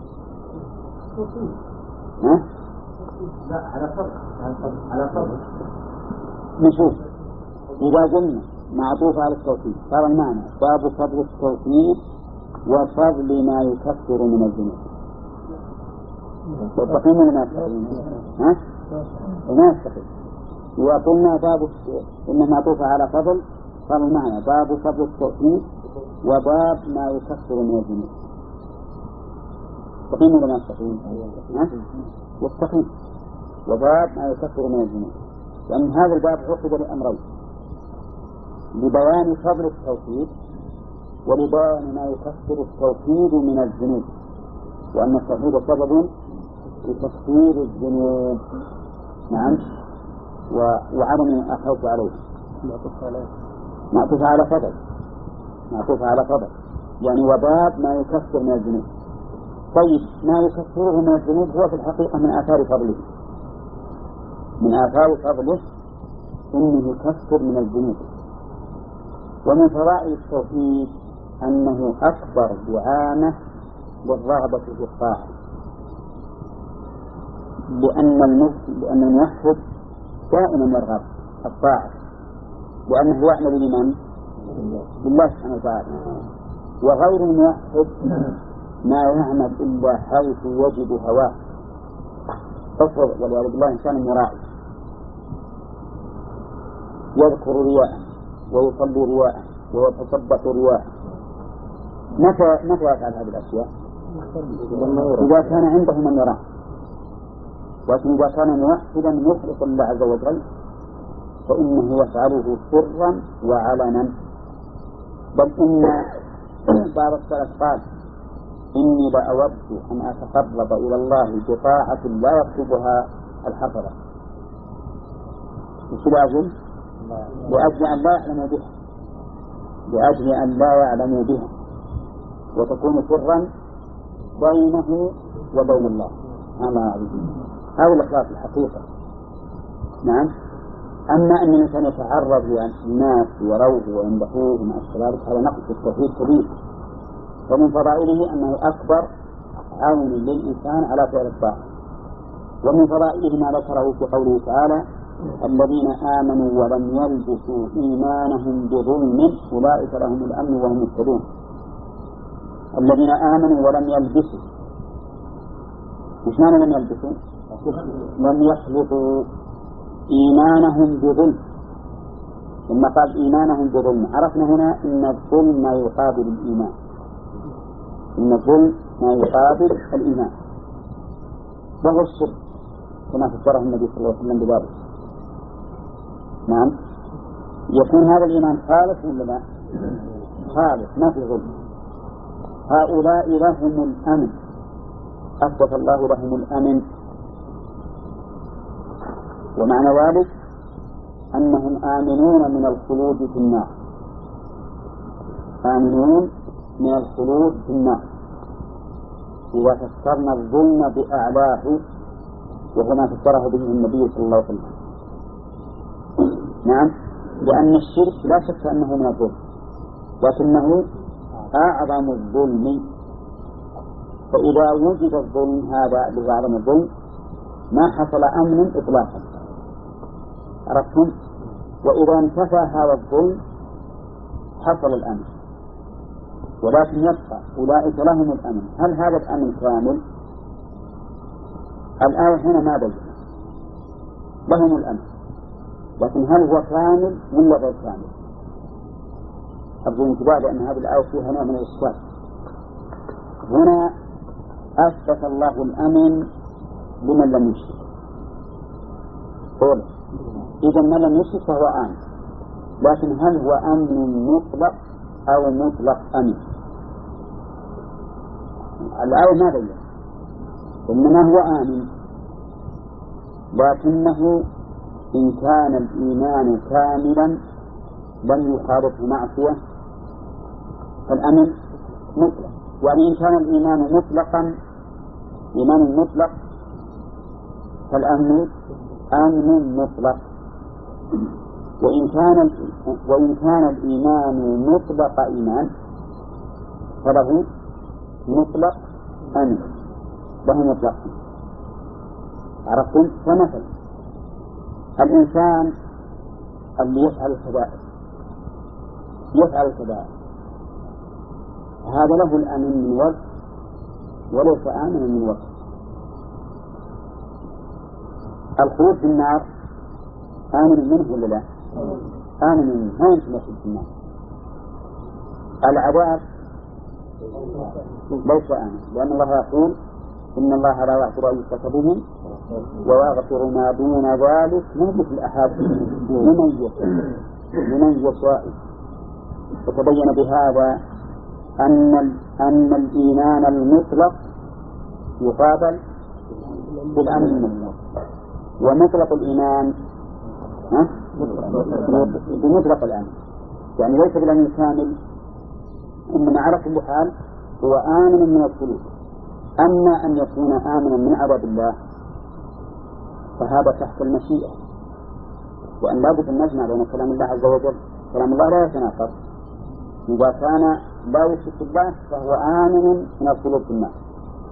ها؟ لا على فضل، على فضل. نشوف إذا قلنا معطوف على التوحيد صار المعنى باب فضل التوحيد وفضل ما يكفر من الذنوب. والتقييم ولا ما يستقيم؟ ها؟ وما يستقيم. وقلنا باب إنما معطوف على فضل قال المعنى باب فضل التوحيد وباب ما يكفر من الذنوب. تقيم ولا ما تقيم؟ والتقيم وباب ما يكفر من الذنوب، لأن هذا الباب عقد لأمرين: لبيان فضل التوحيد ولبيان ما يكفر التوحيد من الذنوب، وأن التوحيد سبب لتكفير الذنوب. نعم. وعدم الخوف عليه معطوف على فضل معطوف على فضل يعني وباب ما يكفر من الذنوب. طيب ما يكفره من الذنوب هو في الحقيقة من آثار فضله من آثار فضله إنه يكفر من الذنوب. ومن فضائل التوحيد أنه أكبر دعامة للرغبة في الطاعة، لأن لأن الموحد دائما يرغب الطاعة، لأنه يعمل لمن؟ لله سبحانه وتعالى. وغير الموحد ما يعمل إلا حيث يجد هواه. تصور والعياذ بالله إنسان يراعي يذكر رياء ويصلي رياء ويتصدق رياء، متى متى يفعل هذه الأشياء؟ إذا كان عنده من يراه. لكن إذا كان موحدا مخلصا لله عز وجل فإنه يفعله سرا وعلنا. بل إن بعض السلف قال: إني لأود أن أتقرب إلى الله بطاعة لا يكتبها الحفظة. وش لازم؟ لأجل أن لا يعلموا بها لأجل أن لا يعلموا بها وتكون سرا بينه وبين الله. أما هذا الإخلاص الحقيقة. نعم. أما أن الإنسان يتعرض للناس ويروه ويمدحوه مع الشباب هذا نقص التوحيد كبير. ومن فضائله أنه أكبر عون للإنسان على فعل الطاعة. ومن فضائله ما ذكره في قوله تعالى: الذين آمنوا ولم يلبسوا إيمانهم بظلم أولئك لهم الأمن وهم مهتدون. الذين آمنوا ولم يلبسوا، مش معنى لم يلبسوا؟ لم يخلطوا إيمانهم بظلم. لما قال إيمانهم بظلم عرفنا هنا إن الظلم ما يقابل الإيمان إن الظلم ما يقابل الإيمان وهو الشرك كما فسره النبي صلى الله عليه وسلم بذلك. نعم. يكون هذا الإيمان خالص ولا لا؟ خالص ما في ظلم. هؤلاء لهم الأمن، أثبت الله لهم الأمن. ومعنى ذلك أنهم آمنون من الخلود في النار آمنون من الخلود في النار إذا فسرنا الظلم بأعلاه وهو ما فسره به النبي صلى الله عليه وسلم. نعم. لأن الشرك لا شك أنه من الظلم لكنه أعظم الظلم. فإذا وجد الظلم هذا بأعظم الظلم ما حصل أمن إطلاقا. عرفتم؟ وإذا انتفى هذا الظلم حصل الأمن. ولكن يبقى أولئك لهم الأمن. هل هذا الأمن كامل؟ الآية هنا ما بين لهم الأمن، لكن هل هو كامل ولا غير كامل؟ أرجو الانتباه لأن هذه الآية فيها نوع من الإشكال. هنا أثبت الله الأمن لمن لم يشرك. إذا من لم يشرك فهو آمن، لكن هل هو أمن مطلق أو مطلق أمن؟ الآية ما بين، إنما هو آمن، لكنه إن كان الإيمان كاملا لم يخالطه معصية فالأمن مطلق. يعني إن كان الإيمان مطلقا إيمان مطلق فالأمن أمن مطلق. وإن كان وإن كان الإيمان مطلق إيمان فله مطلق أمن له مطلق. عرفتم؟ فمثلا الإنسان اللي يفعل الكبائر يفعل الكبائر هذا له الأمن من وجه وليس آمنا من وجه. الخلود في النار آمن منه ولا لا؟ آمن منه، ما يمكن يخرج في النار. العذاب ليس آمن، لأن الله يقول إن الله لا يغفر أن يشرك به ويغفر ما دون ذلك من الأحد لمن يشاء لمن يشاء. وتبين بهذا أن أن الإيمان المطلق يقابل بالأمن المطلق، ومطلق الإيمان بمطلق الأمن، يعني ليس بالأمن الكامل، إنما على كل حال هو آمن من الخلود. أما أن يكون آمنا من عذاب الله فهذا تحت المشيئة، وأن لا بد أن نجمع بين كلام الله عز وجل. كلام الله لا يتناقض، إذا كان لا يشرك الله فهو آمن من الخلود في النار،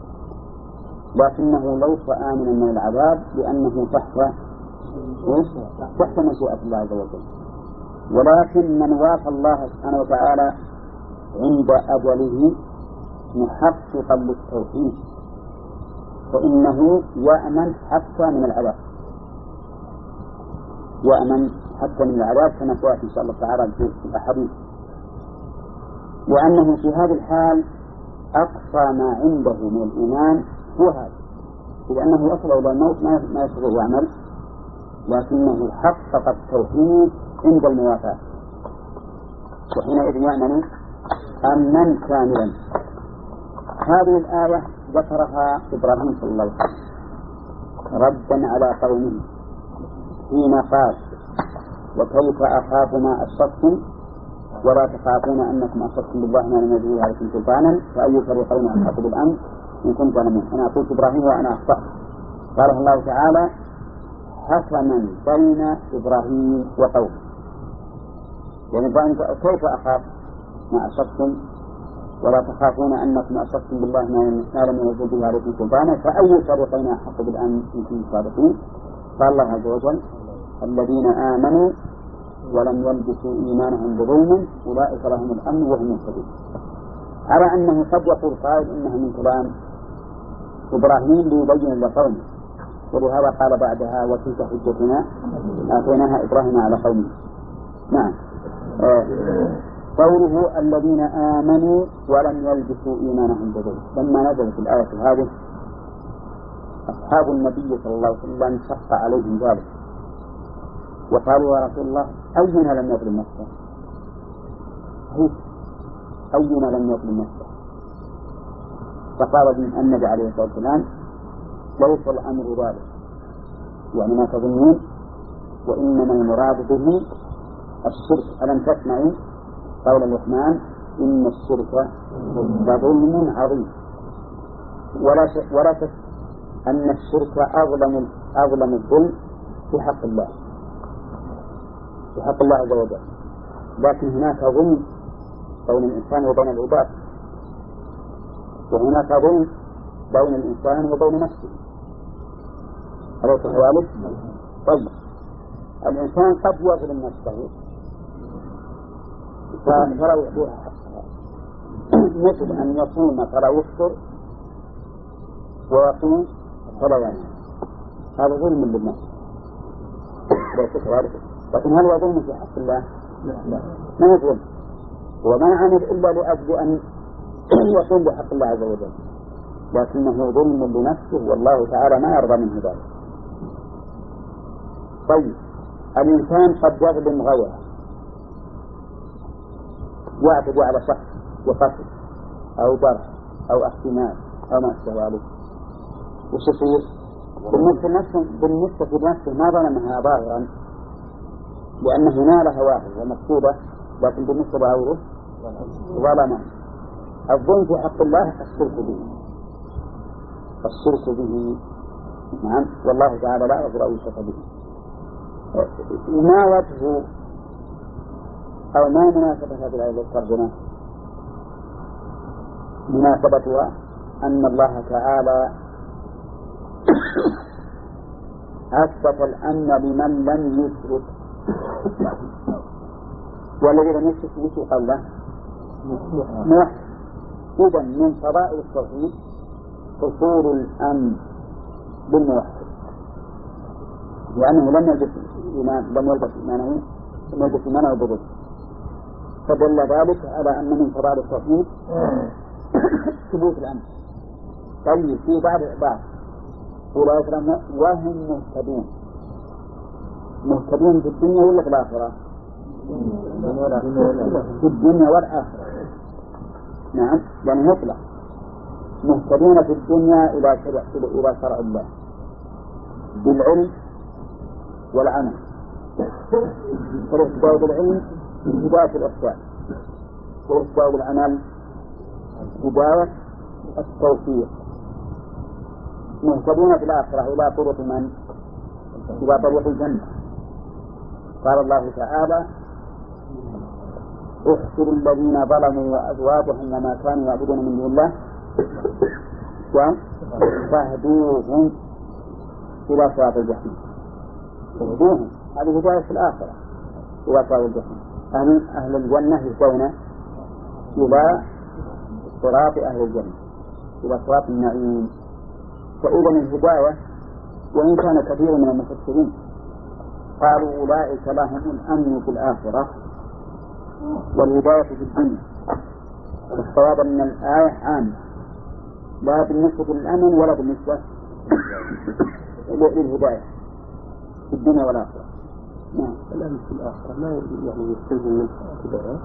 لكنه ليس آمنا من العذاب لأنه تحت تحت مشيئة الله عز وجل. ولكن من وافى الله سبحانه وتعالى عند أجله محققا للتوحيد فإنه يأمن حتى من العذاب، يأمن حتى من العذاب كما سيأتي إن شاء الله تعالى في الأحاديث. وأنه في هذه الحال أقصى ما عنده من الإيمان هو هذا، لأنه وصل إلى الموت ما يستطيع يعمل، لكنه حقق التوحيد عند الموافاة، وحينئذ يأمن أمنا كاملا. هذه الآية ذكرها إبراهيم صلى الله عليه وسلم ردا على قومه حين قال وكيف أخاف ما أشركتم ولا تخافون أنكم أشركتم بالله ما لم يجعل عليكم سلطانا فأي فريقين أحق بالأمر إن كنت تعلمون. أنا قلت إبراهيم وأنا أخطأت، قال الله تعالى حكما بين إبراهيم وقومه، يعني إبراهيم كيف أخاف ما أشركتم ولا تخافون أنكم أشركتم بالله ما لم يجعل عليكم سلطانا فأي فريقين أحق بالأمر إن كنتم صادقين. قال الله عز وجل الذين آمنوا ولم يلبسوا إيمانهم بظلم أولئك لهم الأمن وهم مهتدون. على أنه قد يقول قائل إنها من كلام إبراهيم ليبين لقومه، ولهذا قال بعدها وتلك حجتنا آتيناها إبراهيم على قومه. نعم. آه. قوله الذين آمنوا ولم يلبسوا إيمانهم بظلم، لما نزلت الآية هذه أصحاب النبي صلى الله عليه وسلم شق عليهم ذلك وقالوا يا رسول الله أينا لم يظلم نفسه، أينا لم يظلم نفسه؟ فقال بهم النبي عليه الصلاة والسلام ليس الأمر ذلك، يعني ما تظنون، وإنما المراد به الشرك. ألم تسمعوا قول الرحمن إن الشرك لظلم عظيم؟ ولا شك ولا شك أن الشرك أظلم أظلم الظلم في حق الله في حق الله عز وجل، لكن هناك ظلم بين الإنسان وبين العباد، وهناك ظلم بين الإنسان وبين نفسه، أليس كذلك؟ طيب الإنسان قد يظلم نفسه فلا يعطيها حقها، مثل أن يصوم فلا يفطر ويصوم فلا ينام، هذا ظلم للنفس ليس كذلك. لكن هل هو ظلم في حق الله؟ لا، ما يظلم، وما عمل إلا لأجل أن يصوم بحق الله عز وجل، لكنه ظلم لنفسه والله تعالى ما يرضى منه ذلك. طيب الإنسان قد يظلم غيره، يعتدي على شخص وقتل أو جرح أو احتمال أو ما أشبه ذلك، وش يصير؟ بالنسبة لنفسه بالنسبة لنفسه ما ظلمها ظاهرا لأنه نال هواه ومكتوبة، لكن بالنسبة لغيره ظلم. الظلم في حق الله الشرك به الشرك به نعم، والله تعالى لا يغفر أن يشرك به. ما وجه أو ما مناسبة هذه الآية الترجمة؟ مناسبتها أن الله تعالى أثبت الأمن لمن لم يشرك، والذي لم يشرك به قوله موحد. إذا من فضائل التوحيد حصول الأمن بالموحد، لأنه لم يلبس إيمان لم يلبس إيمانه لم يلبس إيمانه بضد، فدل ذلك على أن من فضائل التوحيد ثبوت الأمر. طيب في بعض بعض أولئك وهم مهتدون، مهتدون في الدنيا ولا في الآخرة؟ في الدنيا والآخرة. نعم، يعني مطلق مهتدون في الدنيا إلى شرع إلى شرع الله بالعلم والعمل. فالاهتداء بالعلم هداية الإحسان، والاهتداء بالعمل هداية التوفيق. مهتدون في الآخرة إلى طرق من؟ إلى طريق الجنة. قال الله تعالى: احشروا الذين ظلموا وأزواجهم وما كانوا يعبدون من دون الله فاهدوهم إلى صراط الجحيم. اهدوهم، هذه هداية في الآخرة إلى صراط الجحيم. أهل, أهل الجنة يهدون إلى صراط أهل الجنة، إلى صراط النعيم. فإذا الهداية، وإن كان كثير من المفسرين قالوا أولئك لهم الأمن في الآخرة والهداية في الدنيا. والصواب أن الآية عامة لا بالنسبة للأمن ولا بالنسبة للهداية في الدنيا والآخرة. نعم، الأمن في الآخرة ما يعني يستلزم منه الهداية؟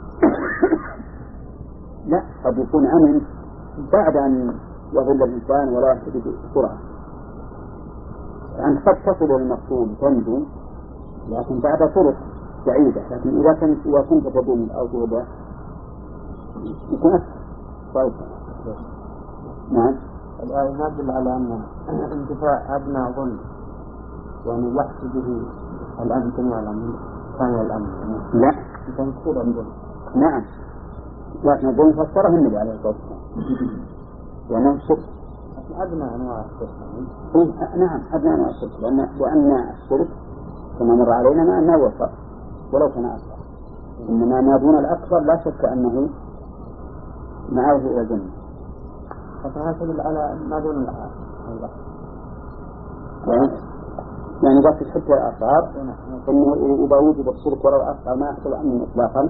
لا، قد يكون أمن بعد أن يظل الإنسان ولا يهتدي بسرعة. يعني قد تصل المقصود تنجو لكن بعد طرق بعيدة، لكن إذا كنت إذا كنت تدوم أو تهدى يكون أسهل. نعم. الآية ما تدل على أن انتفاع أدنى ظن يعني يحصل به الأمن كما الأمن ثاني الأمن. لا. تنكر الظن. نعم. لكن الظن فسره النبي عليه الصلاة والسلام. يعني الشرك. أدنى أنواع الشرك. إيه نعم أدنى أنواع الشرك، لأن لأن الشرك كما مر علينا ما أنه وصف ولو كان أكبر، إنما ما دون الأكبر لا شك أنه معه إلى الجنة. فتحصل على ما دون الأكبر. يعني بس حتى الأصغر إنه إذا وجد الشرك ولو أصغر ما يحصل أمن إطلاقا.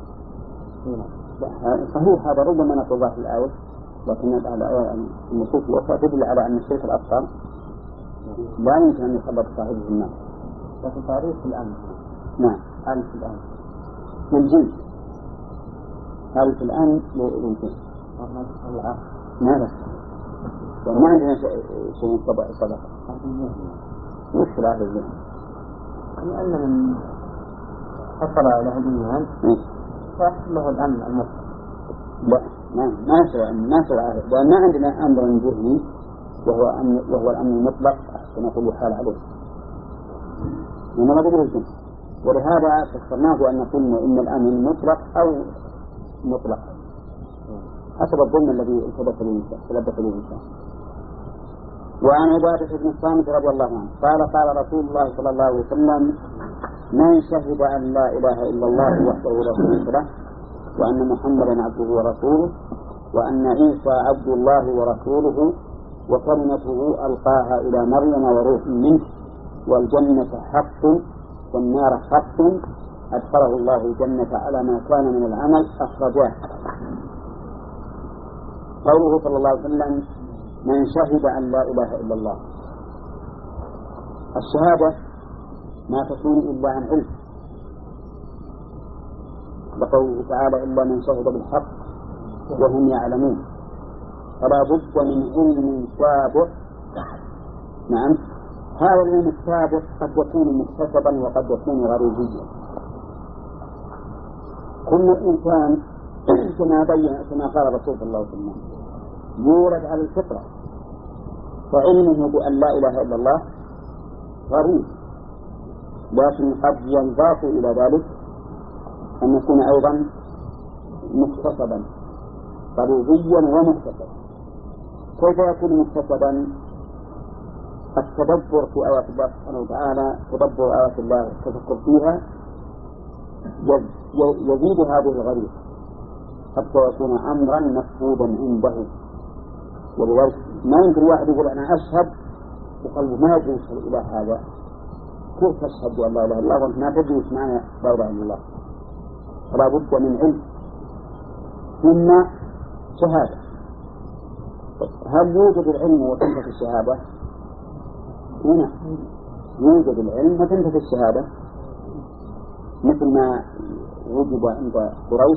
صحيح هذا ربما نقول ظاهر الآية، لكن النصوص الأخرى تدل على أن الشرك الأصغر لا يمكن أن يخلط صاحبه في النار. لكن تعريف الأمن. نعم. ألف الأمن. للجنس. ألف الأمن للجنس. ما بس. وما عندنا شيء طبع صدقة. وش لا للجنس؟ لأن من حصل على هذه الإيمان فأحصل له الأمن المطلق. لا ما ما سوى ما سوى هذا، لأن ما عندنا أمر ذهني وهو أمن وهو الأمن المطلق أحسن كل حال عليه. إنما بدل الجنس، ولهذا فسرناه بأن نقول إن الأمن مطلق أو مطلق حسب الظن الذي التبس به الإنسان. وعن عبادة بن الصامت رضي الله عنه قال قال رسول الله صلى الله عليه وسلم: من شهد أن لا إله إلا الله وحده لا شريك له وأن محمدا عبده ورسوله وأن عيسى عبد الله ورسوله وكلمته ألقاها إلى مريم وروح منه والجنة حق والنار حق أدخله الله الجنة على ما كان من العمل أخرجاه. قوله صلى الله عليه وسلم: من شهد أن لا إله إلا الله. الشهادة ما تكون إلا عن علم، وقوله تعالى: إلا من شهد بالحق وهم يعلمون. فلا بد من علم سابق. نعم، هذا العلم السابق قد يكون مكتسبا وقد يكون غريزيا. كل إنسان كما بين كما قال الرسول صلى الله عليه وسلم يولد على الفطرة، فعلمه بأن لا إله إلا الله غريب، لكن قد ينضاف إلى ذلك أن يكون أيضا مكتسبا غريزيا ومكتسبا. كيف يكون مكتسبا؟ التدبر في آيات الله سبحانه وتعالى، تدبر آيات الله والتفكر فيها يزيد هذه الغريزة حتى يكون أمرا مفقودا عنده. ولذلك ما يمكن واحد يقول أنا أشهد وقلبه ما يوصل إلى هذا، كيف تشهد أن لا إله إلا الله وأنت ما تدري إيش معنى لا إله إلا الله؟ فلا بد من علم ثم شهادة. هل يوجد العلم وتنتهي الشهادة؟ هنا يوجد العلم وتنتهي الشهادة، مثل ما وجد عند قريش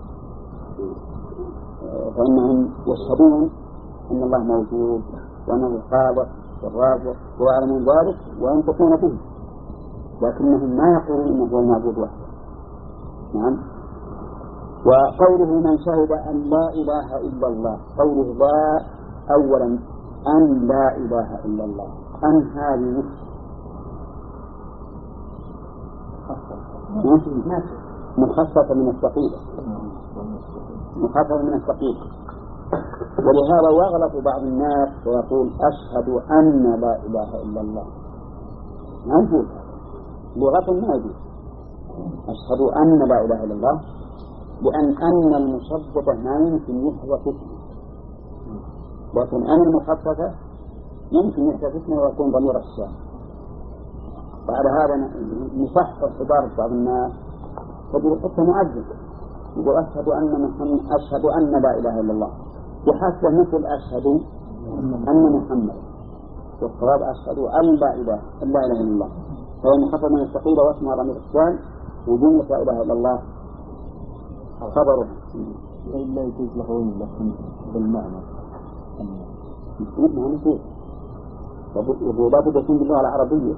فإنهم يشهدون أن الله موجود وأنه الخالق والرازق ويعلمون ذلك وينطقون به، لكنهم ما يقولون إنه هو المعبود وحده. نعم. وقوله من شهد أن لا إله إلا الله، قوله لا أولا أن لا إله إلا الله، أن هذه مخصصة من الثقيلة، مخصصة من الثقيلة. ولهذا يغلط بعض الناس ويقول أشهد أن لا إله إلا الله، ما يجوز، لغة ما يجوز. أشهد أن لا إله إلا الله لأن أن المشبطة ما يمكن يحذف اسمه، لكن أن المخففة يمكن يحذف اسمه ويكون ضمير الشام. بعد هذا نصحح عبارة بعض الناس فقد حتى مؤذن يقول أشهد أن محمد أشهد أن لا إله إلا الله بحسب مثل أشهد أن محمد، والصواب أشهد أن لا إله إلا الله، فهو مخفف من الثقيلة واسمها ضمير الشام وجملة لا إله إلا الله خبره. لا يجوز له لكن بالمعنى ما نسيت لا بد يكون باللغة العربية.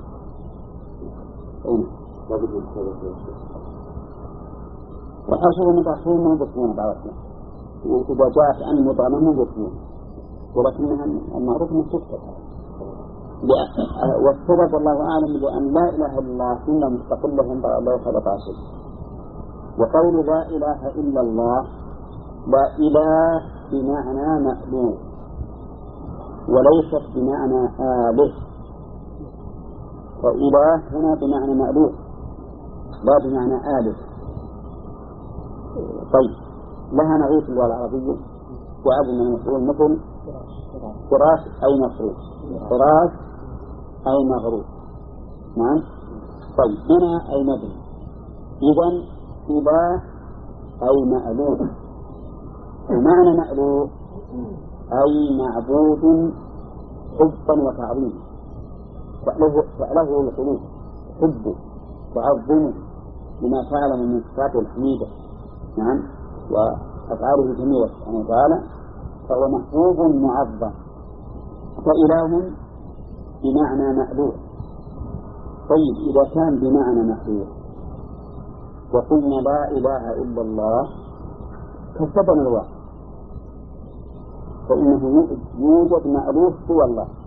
وحاشر مضافون ما يضبطون بعضهم، وإذا جاءت أن مضامة ما يضبطون، ولكنها المعروف من سكتة. والسبب والله أعلم لأن لا إله إلا الله كنا مستقلهم بأ الله خلق عشر. وقول لا إله إلا الله لا إله بمعنى مألوف وليست بمعنى آله، وإله هنا بمعنى مألوف لا بمعنى آله. طيب لها نعيش اللغة العربية وعبد من المفعول مثل فراش أي مفروض، فراش أي مغروب. نعم. طيب هنا أي مبني، إذن إله أي مألوف. ومعنى مألوف أي معبود حبا وتعظيما، فعله القلوب حبه وعظمه لما فعل من صفاته الحميدة. نعم. وأفعاله الجميلة سبحانه وتعالى، فهو محبوب معظم. فإله بمعنى مألوف. طيب إذا كان بمعنى مألوف وقلنا لا إله إلا الله كذبنا الواقع، فإنه يوجد مألوف هو الله،